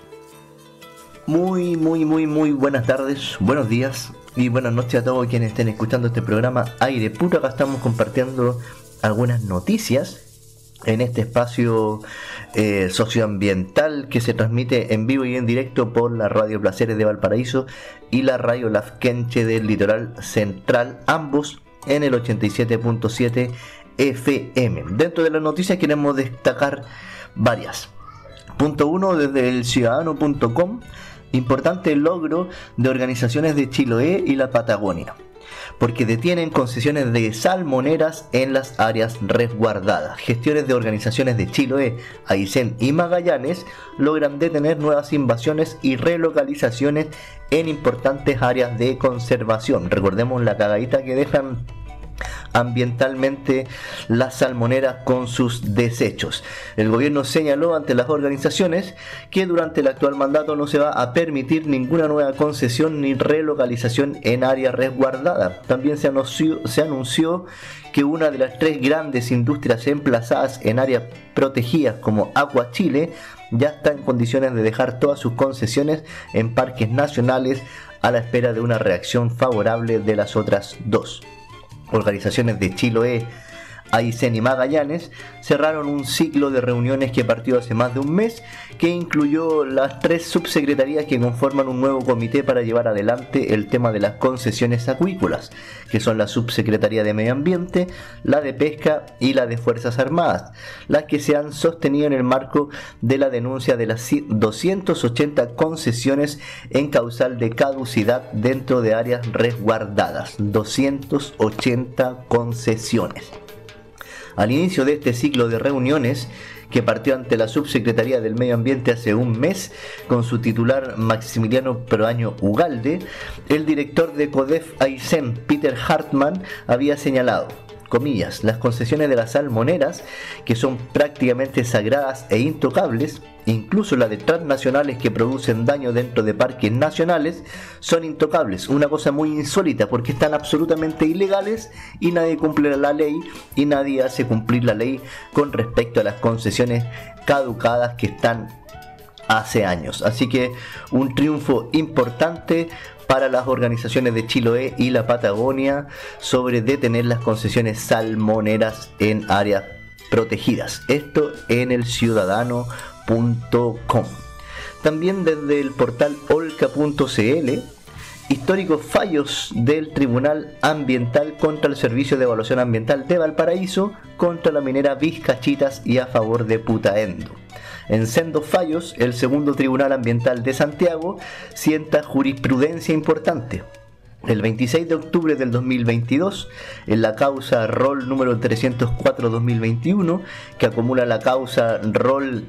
Speaker 24: Muy buenas tardes, buenos días y buenas noches a todos quienes estén escuchando este programa Aire Puro. Acá estamos compartiendo algunas noticias en este espacio socioambiental que se transmite en vivo y en directo por la Radio Placeres de Valparaíso y la Radio Lafkenche del Litoral Central, ambos en el 87.7 FM. Dentro de las noticias queremos destacar varias. Punto 1, desde el ciudadano.com, importante logro de organizaciones de Chiloé y la Patagonia, porque detienen concesiones de salmoneras en las áreas resguardadas. Gestiones de organizaciones de Chiloé, Aysén y Magallanes logran detener nuevas invasiones y relocalizaciones en importantes áreas de conservación. Recordemos la cagadita que dejan ambientalmente las salmoneras con sus desechos. El gobierno señaló ante las organizaciones que durante el actual mandato no se va a permitir ninguna nueva concesión ni relocalización en área resguardada. También se anunció que una de las 3 grandes industrias emplazadas en áreas protegidas como Aqua Chile ya está en condiciones de dejar todas sus concesiones en parques nacionales a la espera de una reacción favorable de las otras 2. Organizaciones de Chiloé, Aysén y Magallanes cerraron un ciclo de reuniones que partió hace más de un mes, que incluyó las 3 subsecretarías que conforman un nuevo comité para llevar adelante el tema de las concesiones acuícolas, que son la Subsecretaría de Medio Ambiente, la de Pesca y la de Fuerzas Armadas, las que se han sostenido en el marco de la denuncia de las 280 concesiones en causal de caducidad dentro de áreas resguardadas. 280 concesiones. Al inicio de este ciclo de reuniones, que partió ante la Subsecretaría del Medio Ambiente hace un mes, con su titular Maximiliano Proaño Ugalde, el director de CODEF Aysén, Peter Hartmann, había señalado, comillas, las concesiones de las salmoneras, que son prácticamente sagradas e intocables, incluso las de transnacionales que producen daño dentro de parques nacionales, son intocables. Una cosa muy insólita, porque están absolutamente ilegales y nadie cumple la ley y nadie hace cumplir la ley con respecto a las concesiones caducadas que están hace años. Así que un triunfo importante para las organizaciones de Chiloé y la Patagonia sobre detener las concesiones salmoneras en áreas protegidas. Esto en el ciudadano.com. También desde el portal olca.cl, históricos fallos del Tribunal Ambiental contra el Servicio de Evaluación Ambiental de Valparaíso, contra la minera Vizcachitas y a favor de Putaendo. En sendos fallos, el segundo Tribunal Ambiental de Santiago sienta jurisprudencia importante. El 26 de octubre del 2022, en la causa ROL número 304-2021, que acumula la causa ROL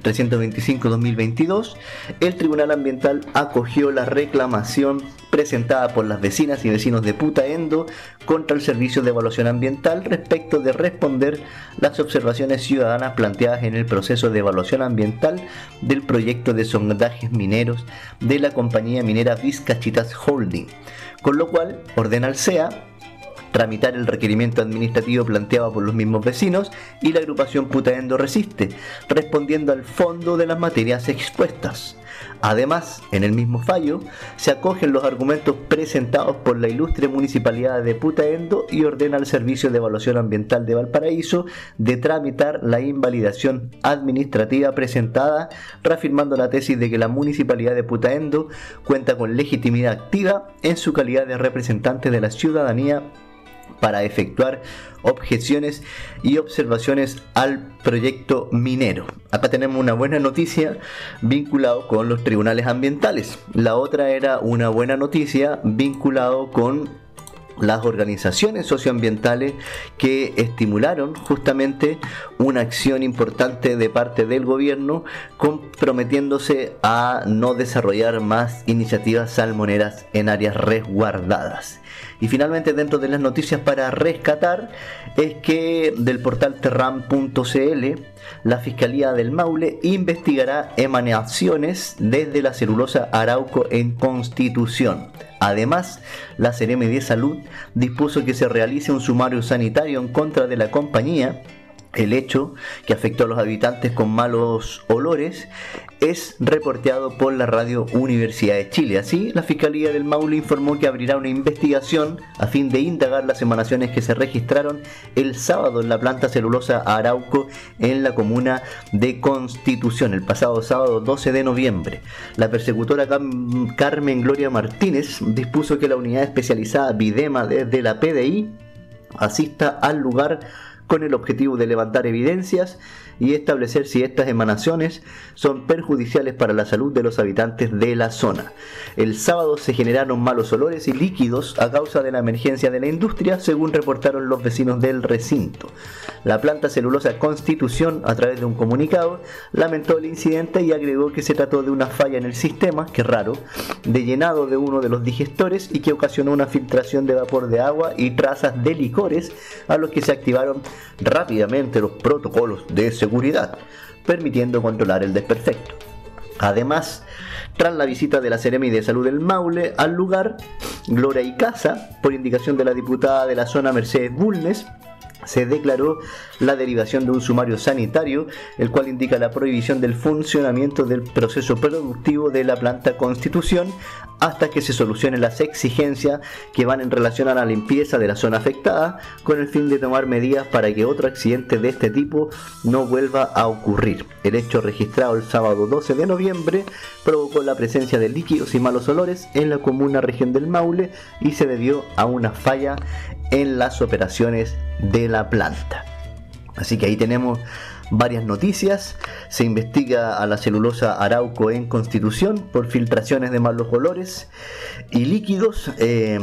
Speaker 24: 325-2022, el Tribunal Ambiental acogió la reclamación presentada por las vecinas y vecinos de Putaendo contra el Servicio de Evaluación Ambiental respecto de responder las observaciones ciudadanas planteadas en el proceso de evaluación ambiental del proyecto de sondajes mineros de la compañía minera Vizcachitas Holding, con lo cual ordena al CEA tramitar el requerimiento administrativo planteado por los mismos vecinos y la agrupación Putaendo Resiste, respondiendo al fondo de las materias expuestas. Además, en el mismo fallo, se acogen los argumentos presentados por la ilustre municipalidad de Putaendo y ordena al Servicio de Evaluación Ambiental de Valparaíso de tramitar la invalidación administrativa presentada, reafirmando la tesis de que la municipalidad de Putaendo cuenta con legitimidad activa en su calidad de representante de la ciudadanía para efectuar objeciones y observaciones al proyecto minero. Acá tenemos una buena noticia vinculado con los tribunales ambientales. La otra era una buena noticia vinculado con las organizaciones socioambientales que estimularon justamente una acción importante de parte del gobierno, comprometiéndose a no desarrollar más iniciativas salmoneras en áreas resguardadas. Y finalmente, dentro de las noticias para rescatar, es que del portal terram.cl, la Fiscalía del Maule investigará emanaciones desde la celulosa Arauco en Constitución. Además, la Seremi de Salud dispuso que se realice un sumario sanitario en contra de la compañía. El hecho, que afectó a los habitantes con malos olores, es reporteado por la Radio Universidad de Chile. Así, la Fiscalía del Maule informó que abrirá una investigación a fin de indagar las emanaciones que se registraron el sábado en la planta celulosa Arauco en la comuna de Constitución, el pasado sábado 12 de noviembre. La persecutora Carmen Gloria Martínez dispuso que la unidad especializada Videma desde la PDI asista al lugar con el objetivo de levantar evidencias y establecer si estas emanaciones son perjudiciales para la salud de los habitantes de la zona. El sábado se generaron malos olores y líquidos a causa de la emergencia de la industria, según reportaron los vecinos del recinto. La planta celulosa Constitución, a través de un comunicado, lamentó el incidente y agregó que se trató de una falla en el sistema, que raro, de llenado de uno de los digestores y que ocasionó una filtración de vapor de agua y trazas de licores, a los que se activaron rápidamente los protocolos de seguridad, permitiendo controlar el desperfecto. Además, tras la visita de la Seremi de Salud del Maule al lugar, Gloria y Casa, por indicación de la diputada de la zona Mercedes Bulnes, se declaró la derivación de un sumario sanitario, el cual indica la prohibición del funcionamiento del proceso productivo de la planta Constitución hasta que se solucionen las exigencias que van en relación a la limpieza de la zona afectada, con el fin de tomar medidas para que otro accidente de este tipo no vuelva a ocurrir. El hecho registrado el sábado 12 de noviembre provocó la presencia de líquidos y malos olores en la comuna región del Maule y se debió a una falla en las operaciones de la planta. Así que ahí tenemos varias noticias. Se investiga a la celulosa Arauco en Constitución por filtraciones de malos olores y líquidos.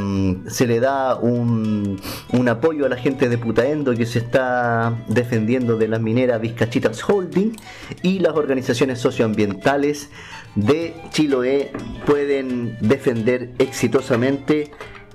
Speaker 24: Se le da un apoyo a la gente de Putaendo que se está defendiendo de la minera Vizcachitas Holding, y las organizaciones socioambientales de Chiloé pueden defender exitosamente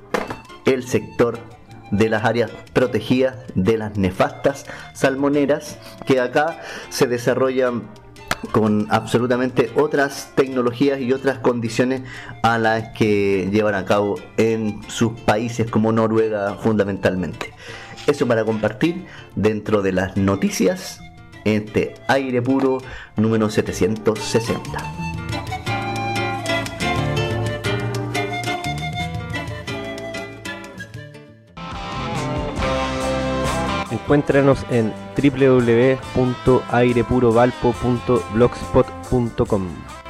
Speaker 24: el sector de las áreas protegidas de las nefastas salmoneras, que acá se desarrollan con absolutamente otras tecnologías y otras condiciones a las que llevan a cabo en sus países como Noruega fundamentalmente. Eso para compartir dentro de las noticias, este Aire Puro número 760.
Speaker 1: Encuéntranos en www.airepurovalpo.blogspot.com.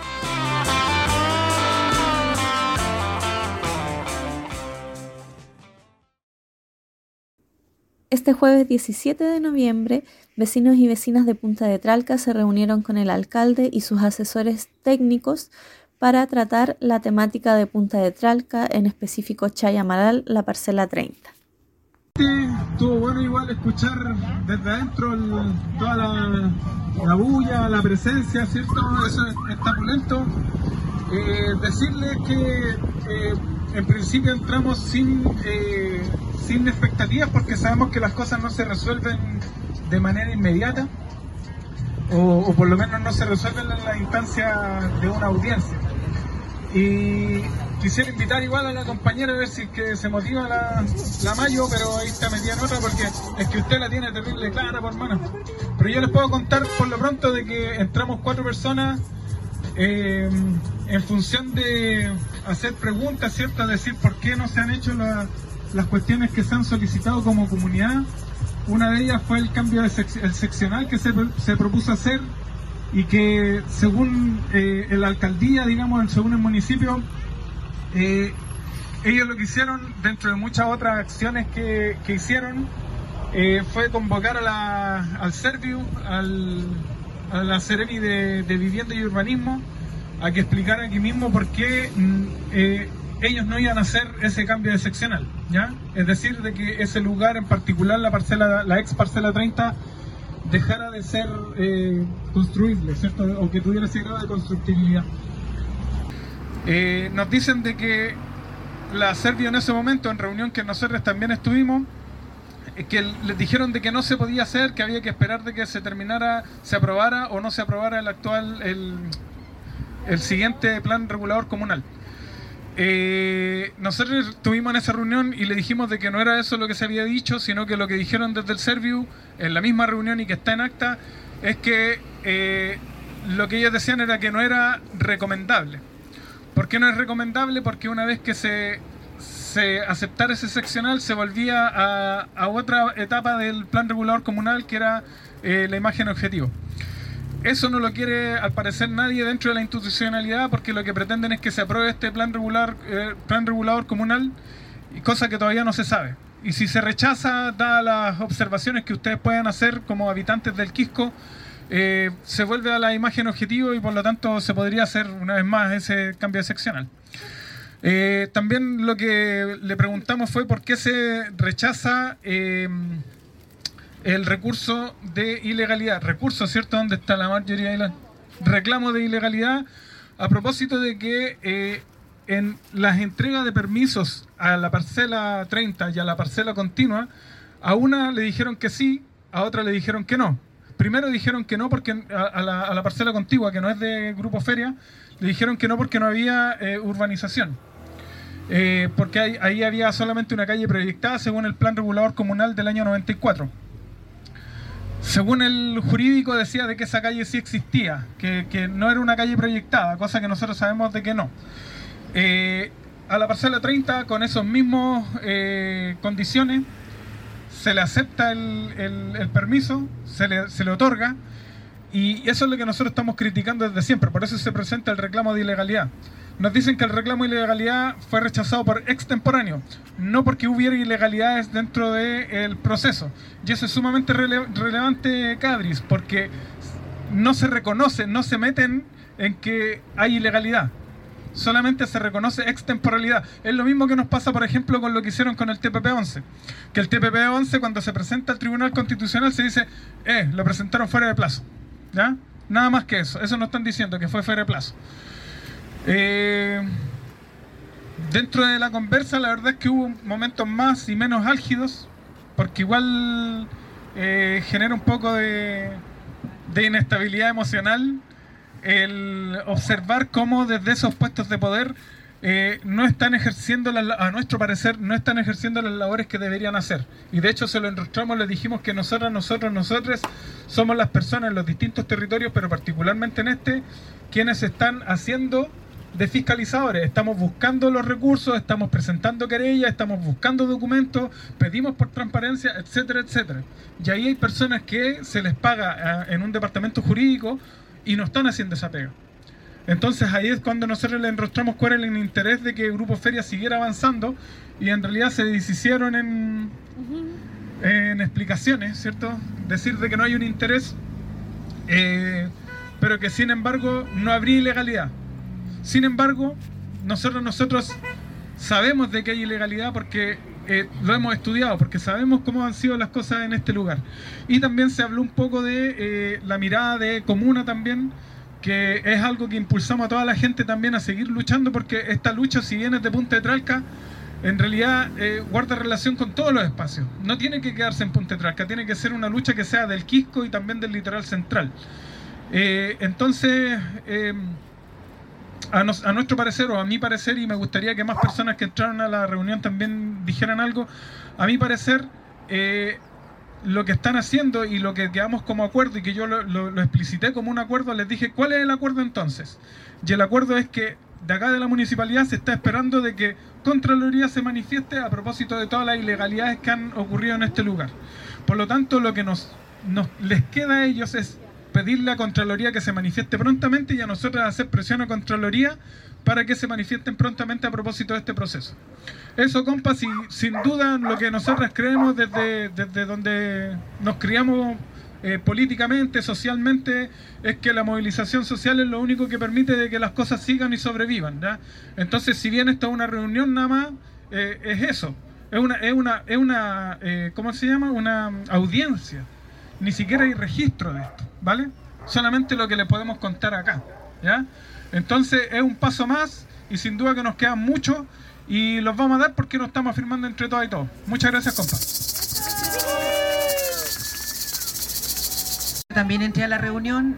Speaker 7: Este jueves 17 de noviembre, vecinos y vecinas de Punta de Tralca se reunieron con el alcalde y sus asesores técnicos para tratar la temática de Punta de Tralca, en específico Chayamaral, la parcela 30.
Speaker 2: Estuvo bueno igual escuchar desde adentro toda la bulla, la presencia, ¿cierto? Eso está pulento. Decirles que en principio entramos sin expectativas, porque sabemos que las cosas no se resuelven de manera inmediata, o por lo menos no se resuelven en la instancia de una audiencia. Y quisiera invitar igual a la compañera a ver si que se motiva la Mayo, pero ahí está metida en otra, porque es que usted la tiene terrible clara, por mano. Pero yo les puedo contar por lo pronto de que entramos 4 personas en función de hacer preguntas, ¿cierto? Decir por qué no se han hecho las cuestiones que se han solicitado como comunidad. Una de ellas fue el cambio el seccional que se propuso hacer, y que según la alcaldía, digamos, según el municipio, ellos lo que hicieron, dentro de muchas otras acciones que hicieron, fue convocar al Serviu, a la Seremi de Vivienda y Urbanismo, a que explicara aquí mismo por qué ellos no iban a hacer ese cambio de seccional, ¿ya? Es decir, de que ese lugar en particular, la ex parcela 30, dejara de ser construible, ¿cierto? O que tuviera ese grado de constructibilidad. Nos dicen de que la Servio en ese momento, en reunión que nosotros también estuvimos, que les dijeron de que no se podía hacer, que había que esperar de que se terminara, se aprobara o no se aprobara el siguiente plan regulador comunal. Nosotros estuvimos en esa reunión y le dijimos de que no era eso lo que se había dicho, sino que lo que dijeron desde el Serviu en la misma reunión y que está en acta es que lo que ellos decían era que no era recomendable. ¿Por qué no es recomendable? Porque una vez que se aceptara ese seccional, se volvía a otra etapa del plan regulador comunal, que era la imagen objetivo. Eso no lo quiere, al parecer, nadie dentro de la institucionalidad, porque lo que pretenden es que se apruebe este plan regulador comunal, cosa que todavía no se sabe. Y si se rechaza, dadas las observaciones que ustedes pueden hacer como habitantes del Quisco, se vuelve a la imagen objetivo y por lo tanto se podría hacer una vez más ese cambio seccional. También lo que le preguntamos fue por qué se rechaza el recurso de ilegalidad. Recurso, ¿cierto? Donde está la mayoría de reclamo de ilegalidad, a propósito de que en las entregas de permisos a la parcela 30 y a la parcela continua, a una le dijeron que sí, a otra le dijeron que no. Primero dijeron que no porque a la parcela contigua, que no es de Grupo Feria, le dijeron que no porque no había urbanización. Porque ahí había solamente una calle proyectada según el plan regulador comunal del año 94. Según el jurídico decía de que esa calle sí existía, que no era una calle proyectada, cosa que nosotros sabemos de que no. A la parcela 30, con esos mismos condiciones, se le acepta el permiso, se le otorga, y eso es lo que nosotros estamos criticando desde siempre. Por eso se presenta el reclamo de ilegalidad. Nos dicen que el reclamo de ilegalidad fue rechazado por extemporáneo, no porque hubiera ilegalidades dentro del proceso. Y eso es sumamente relevante, Cabris, porque no se reconoce, no se meten en que hay ilegalidad. Solamente se reconoce extemporalidad. Es lo mismo que nos pasa, por ejemplo, con lo que hicieron con el TPP-11. Que el TPP-11, cuando se presenta al Tribunal Constitucional, se dice, lo presentaron fuera de plazo, ¿ya? Nada más que eso. Eso no están diciendo, que fue fuera de plazo. Dentro de la conversa, la verdad es que hubo momentos más y menos álgidos, porque igual genera un poco de inestabilidad emocional el observar cómo desde esos puestos de poder no están ejerciendo, a nuestro parecer, no están ejerciendo las labores que deberían hacer. Y de hecho se lo enrostramos, les dijimos que nosotros somos las personas en los distintos territorios, pero particularmente en este, quienes están haciendo de fiscalizadores. Estamos buscando los recursos, estamos presentando querellas, estamos buscando documentos, pedimos por transparencia, etcétera, etcétera. Y ahí hay personas que se les paga en un departamento jurídico y no están haciendo esa pega. Entonces ahí es cuando nosotros le enrostramos cuál era el interés de que el Grupo Feria siguiera avanzando, y en realidad se deshicieron en explicaciones, ¿cierto? Decir de que no hay un interés, pero que sin embargo no habría ilegalidad.
Speaker 6: Sin embargo, nosotros sabemos de que hay ilegalidad porque lo hemos estudiado, porque sabemos cómo han sido las cosas en este lugar. Y también se habló un poco de la mirada de comuna también, que es algo que impulsamos a toda la gente también a seguir luchando, porque esta lucha, si bien es de Punta de Tralca, en realidad guarda relación con todos los espacios. No tiene que quedarse en Punta de Tralca, tiene que ser una lucha que sea del Quisco y también del litoral central. Entonces, a nuestro parecer, o a mi parecer, y me gustaría que más personas que entraron a la reunión también dijeran algo, a mi parecer, lo que están haciendo y lo que quedamos como acuerdo, y que yo lo explicité como un acuerdo, les dije, ¿cuál es el acuerdo entonces? Y el acuerdo es que de acá de la municipalidad se está esperando de que Contraloría se manifieste a propósito de todas las ilegalidades que han ocurrido en este lugar. Por lo tanto, lo que les queda a ellos es pedirle a Contraloría que se manifieste prontamente, y a nosotros hacer presión a Contraloría para que se manifiesten prontamente a propósito de este proceso. Eso, compas, sin duda lo que nosotros creemos desde donde nos criamos políticamente, socialmente, es que la movilización social es lo único que permite de que las cosas sigan y sobrevivan, ¿ya? Entonces, si bien esta es una reunión nada más, es eso, es una ¿cómo se llama? Una audiencia. Ni siquiera hay registro de esto, ¿vale? Solamente lo que le podemos contar acá, ¿ya? Entonces es un paso más, y sin duda que nos quedan muchos, y los vamos a dar porque nos estamos firmando entre todos y todos. Muchas gracias, compa.
Speaker 8: También entré a la reunión,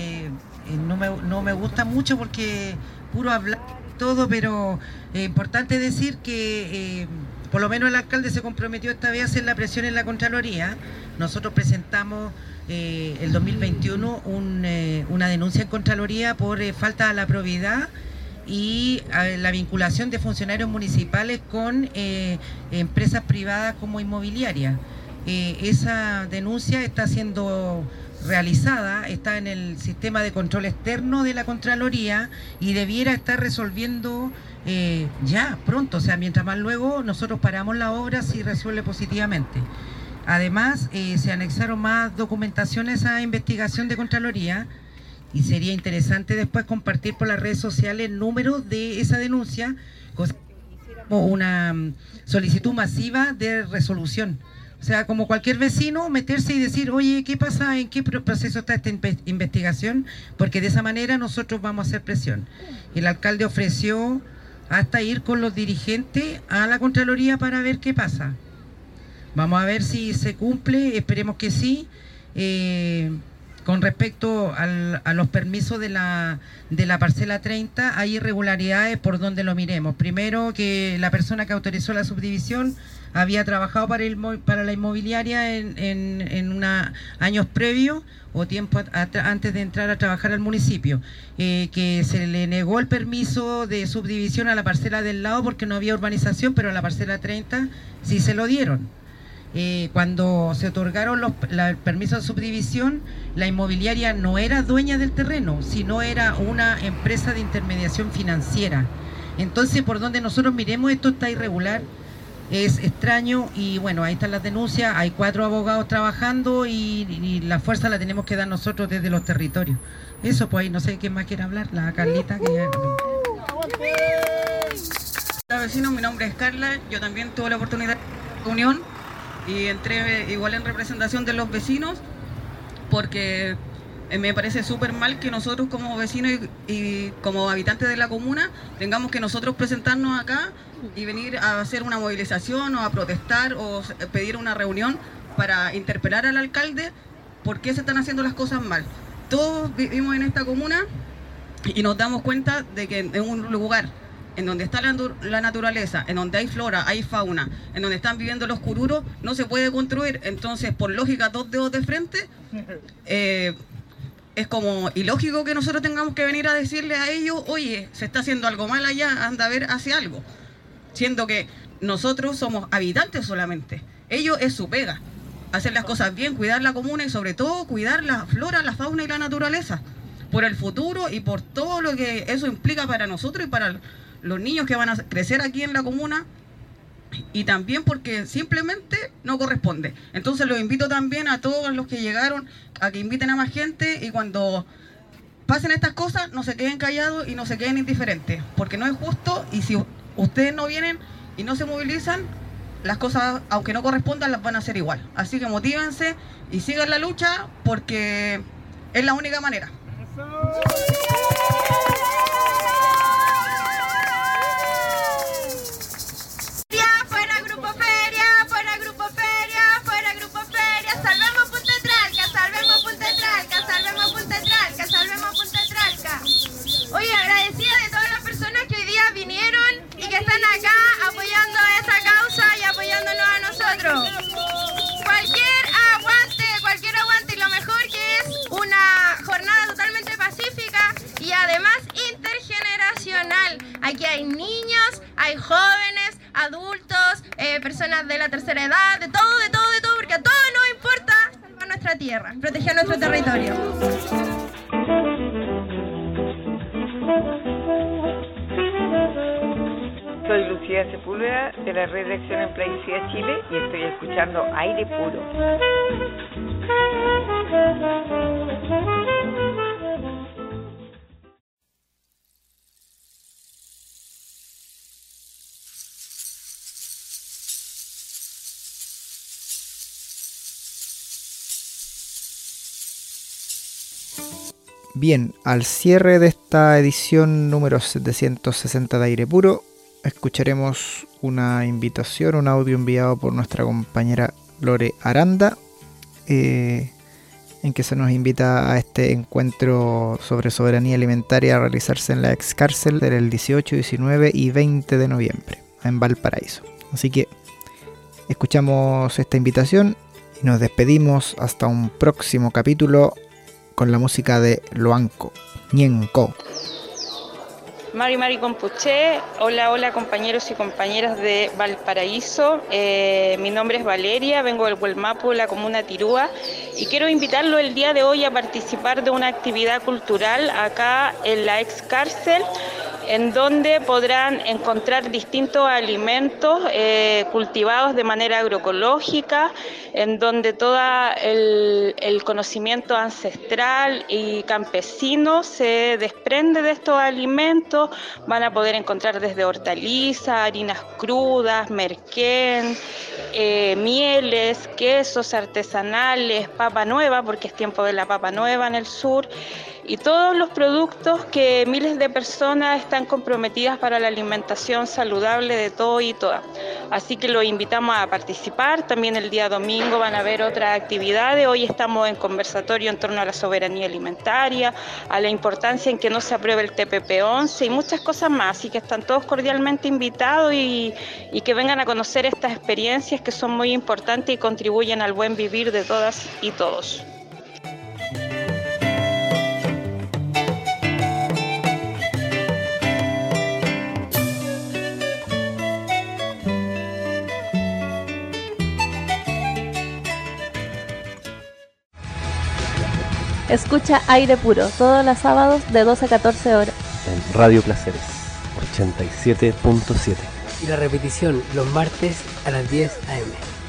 Speaker 8: no me gusta mucho porque puro hablar todo, pero es importante decir que por lo menos el alcalde se comprometió esta vez a hacer la presión en la Contraloría. Nosotros presentamos el 2021 una denuncia en Contraloría por falta a la probidad y la vinculación de funcionarios municipales con empresas privadas como inmobiliarias. Esa denuncia está siendo realizada, está en el sistema de control externo de la Contraloría y debiera estar resolviendo ya pronto, o sea, mientras más luego nosotros paramos la obra si resuelve positivamente. Además, se anexaron más documentaciones a investigación de Contraloría, y sería interesante después compartir por las redes sociales el número de esa denuncia, cosa que hiciéramos una solicitud masiva de resolución. O sea, como cualquier vecino, meterse y decir, oye, ¿qué pasa? ¿En qué proceso está esta investigación? Porque de esa manera nosotros vamos a hacer presión. El alcalde ofreció hasta ir con los dirigentes a la Contraloría para ver qué pasa. Vamos a ver si se cumple, esperemos que sí. Con respecto a los permisos de la parcela 30, hay irregularidades por donde lo miremos. Primero, que la persona que autorizó la subdivisión había trabajado para la inmobiliaria en años previos o tiempo antes de entrar a trabajar al municipio, que se le negó el permiso de subdivisión a la parcela del lado porque no había urbanización, pero a la parcela 30 sí se lo dieron. Cuando se otorgaron el permiso de subdivisión, la inmobiliaria no era dueña del terreno, sino era una empresa de intermediación financiera. Entonces, por donde nosotros miremos, esto está irregular, es extraño, y bueno, ahí están las denuncias, hay 4 abogados trabajando y la fuerza la tenemos que dar nosotros desde los territorios. Eso, pues ahí no sé quién más quiere hablar, la Carlita.
Speaker 9: Hola vecinos, mi nombre es Carla, yo también tuve la oportunidad de reunión y entré igual en representación de los vecinos porque me parece súper mal que nosotros como vecinos y como habitantes de la comuna tengamos que nosotros presentarnos acá y venir a hacer una movilización o a protestar o pedir una reunión para interpelar al alcalde por qué se están haciendo las cosas mal. Todos vivimos en esta comuna y nos damos cuenta de que en un lugar en donde está la naturaleza, en donde hay flora, hay fauna, en donde están viviendo los cururos, no se puede construir. Entonces, por lógica, 2 dedos de frente, es como ilógico que nosotros tengamos que venir a decirle a ellos, oye, se está haciendo algo mal allá, anda a ver, hace algo. Siendo que nosotros somos habitantes solamente. Ellos es su pega, hacer las cosas bien, cuidar la comuna y sobre todo cuidar la flora, la fauna y la naturaleza. Por el futuro y por todo lo que eso implica para nosotros y para los niños que van a crecer aquí en la comuna, y también porque simplemente no corresponde. Entonces los invito también a todos los que llegaron a que inviten a más gente, y cuando pasen estas cosas, no se queden callados y no se queden indiferentes, porque no es justo, y si ustedes no vienen y no se movilizan, las cosas, aunque no correspondan, las van a hacer igual. Así que motívense y sigan la lucha, porque es la única manera.
Speaker 11: Fuera Grupo Feria, fuera Grupo Feria, fuera Grupo Feria. Salvemos Punta Tralca, salvemos Punta Tralca, salvemos Punta Tralca, salvemos Punta Tralca. Oye, agradecida de todas las personas que hoy día vinieron y que están acá apoyando esta causa y apoyándonos a nosotros. Cualquier aguante y lo mejor que es una jornada totalmente pacífica y además intergeneracional. Aquí hay niños, hay jóvenes, adultos, personas de la tercera edad, de todo, porque a todos nos importa salvar nuestra tierra, proteger nuestro territorio.
Speaker 12: Soy Lucía Sepúlveda de la Red de Acción en Plaguicida Chile y estoy escuchando Aire Puro.
Speaker 5: Bien, al cierre de esta edición número 760 de Aire Puro, escucharemos una invitación, un audio enviado por nuestra compañera Lore Aranda, en que se nos invita a este encuentro sobre soberanía alimentaria a realizarse en la ex cárcel del 18, 19 y 20 de noviembre, en Valparaíso. Así que escuchamos esta invitación y nos despedimos hasta un próximo capítulo con la música de Loanco, Ñenco.
Speaker 12: Mari Compuché, hola compañeros y compañeras de Valparaíso, mi nombre es Valeria, vengo del Huelmapo, la comuna Tirúa, y quiero invitarlo el día de hoy a participar de una actividad cultural acá en la ex cárcel, en donde podrán encontrar distintos alimentos cultivados de manera agroecológica, en donde todo el conocimiento ancestral y campesino se desprende de estos alimentos. Van a poder encontrar desde hortalizas, harinas crudas, merquén, mieles, quesos artesanales, papa nueva, porque es tiempo de la papa nueva en el sur, y todos los productos que miles de personas están comprometidas para la alimentación saludable de todo y todas. Así que los invitamos a participar. También el día domingo van a haber otras actividades. Hoy estamos en conversatorio en torno a la soberanía alimentaria, a la importancia en que no se apruebe el TPP-11 y muchas cosas más. Así que están todos cordialmente invitados y que vengan a conocer estas experiencias que son muy importantes y contribuyen al buen vivir de todas y todos.
Speaker 7: Escucha Aire Puro todos los sábados de 12 a 14 horas.
Speaker 1: En Radio Placeres 87.7.
Speaker 10: Y la repetición los martes a las 10 a.m.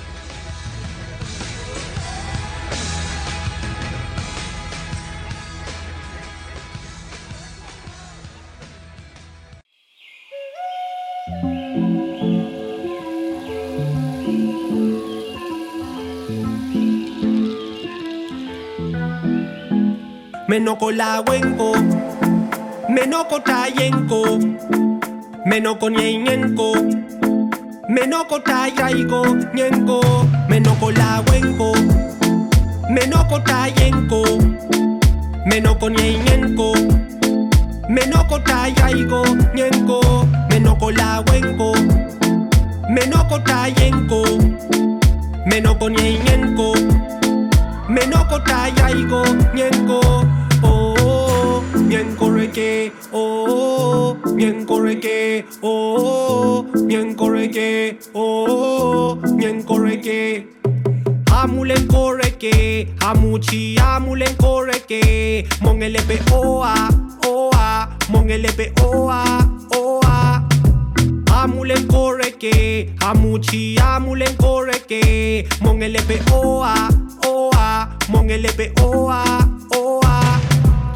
Speaker 13: Menoko lawenko, menoko tayenko, menoko nyenko, menoko tayaigo nyenko, menoko lawenko, menoko tayenko, menoko nyenko, menoko tayaigo nyenko, menoko lawenko, menoko tayenko, menoko nyenko, menoko tayaigo nyenko. Nyenko reggae, oh, nyenko reggae, oh, nyenko reggae, oh, nyenko reggae. Amulenko reggae, amuchi amulenko reggae, mongelepe oa, oa, mongelepe oa, oa. Amulenko reggae, amuchi amulenko reggae, mongelepe oa, oa, mongelepe oa, oa. Jampe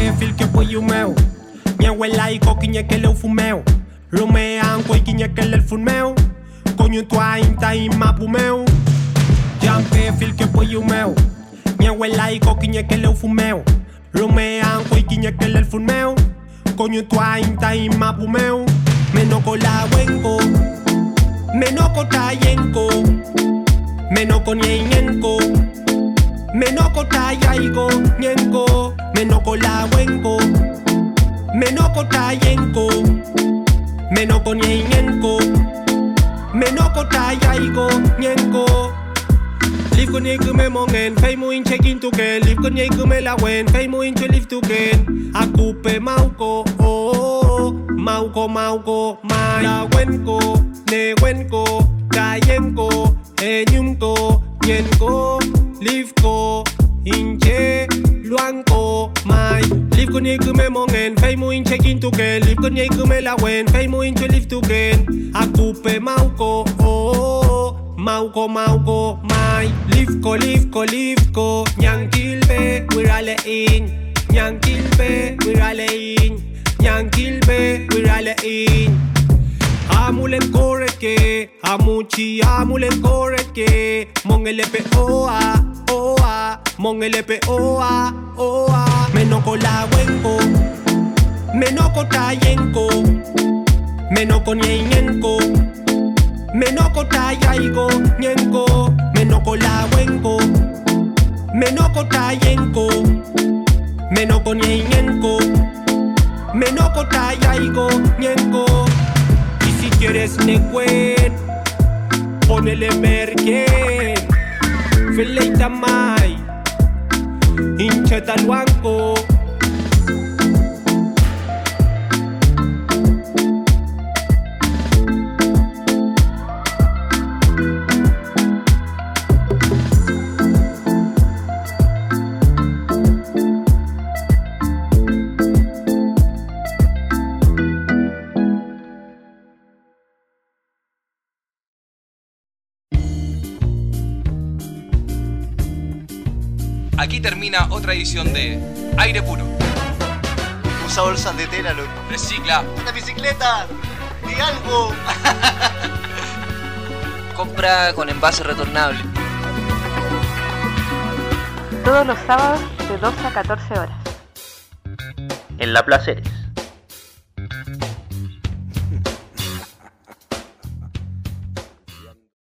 Speaker 13: fil que fue meu. Ñehuela y coquiñe que le fumeo. Romean coiquiñe que le fumeo. Coño tuain tain mapumeo. Jampe fil que fue meu. Ñehuela y coquiñe que le fumeo. Romean coiquiñe que le fumeo. Coño tuain tain mapumeo. Menoko la wenko. Menoko tayenko. Menoko nyenko. Menoko tayaigo nyenko. Menoko la wenko. Menoko tayenko. Menoko nyenko. Menoko tayaigo nyenko. Live con ye kume mongen, fei mu inche kintuken. Live con ye kume la wen, fei mu inche live tuken. Akupe mauko, oh, mauko mauko, mai. La wenko, ne wenko, tayenko, enyumko, nyenko, live ko, inche, luanko, mai. Live con ye kume mongen, fei mu inche kintuken. Live con ye kume la wen, fei mu inche live tuken. Akupe mauko, oh. Mauko, mauko, mai. Livko, livko, Nyankilbe, wirale in. Nyankilbe, wirale in. Nyankilbe, wirale in. Amulen koreke, amuchi amulen koreke. Mongelepe oa, oa. Mongelepe oa, oa. Menoko la wenko. Menoko tayenko. Menoko nyenko. Menoko tayaigo nyenko. Menoko la wenko. Menoko tayenko. Menoko nyenko. Menoko tayaigo nyenko. Y si quieres neguen, ponele merken. Feleita mai. Hincheta luanco.
Speaker 15: Aquí termina otra edición de Aire Puro.
Speaker 17: Usa bolsas de tela, loco.
Speaker 15: Recicla.
Speaker 17: ¡Una bicicleta! ¡Di algo!
Speaker 10: Compra con envase retornable.
Speaker 12: Todos los sábados de 12 a 14 horas.
Speaker 17: En La Placeres.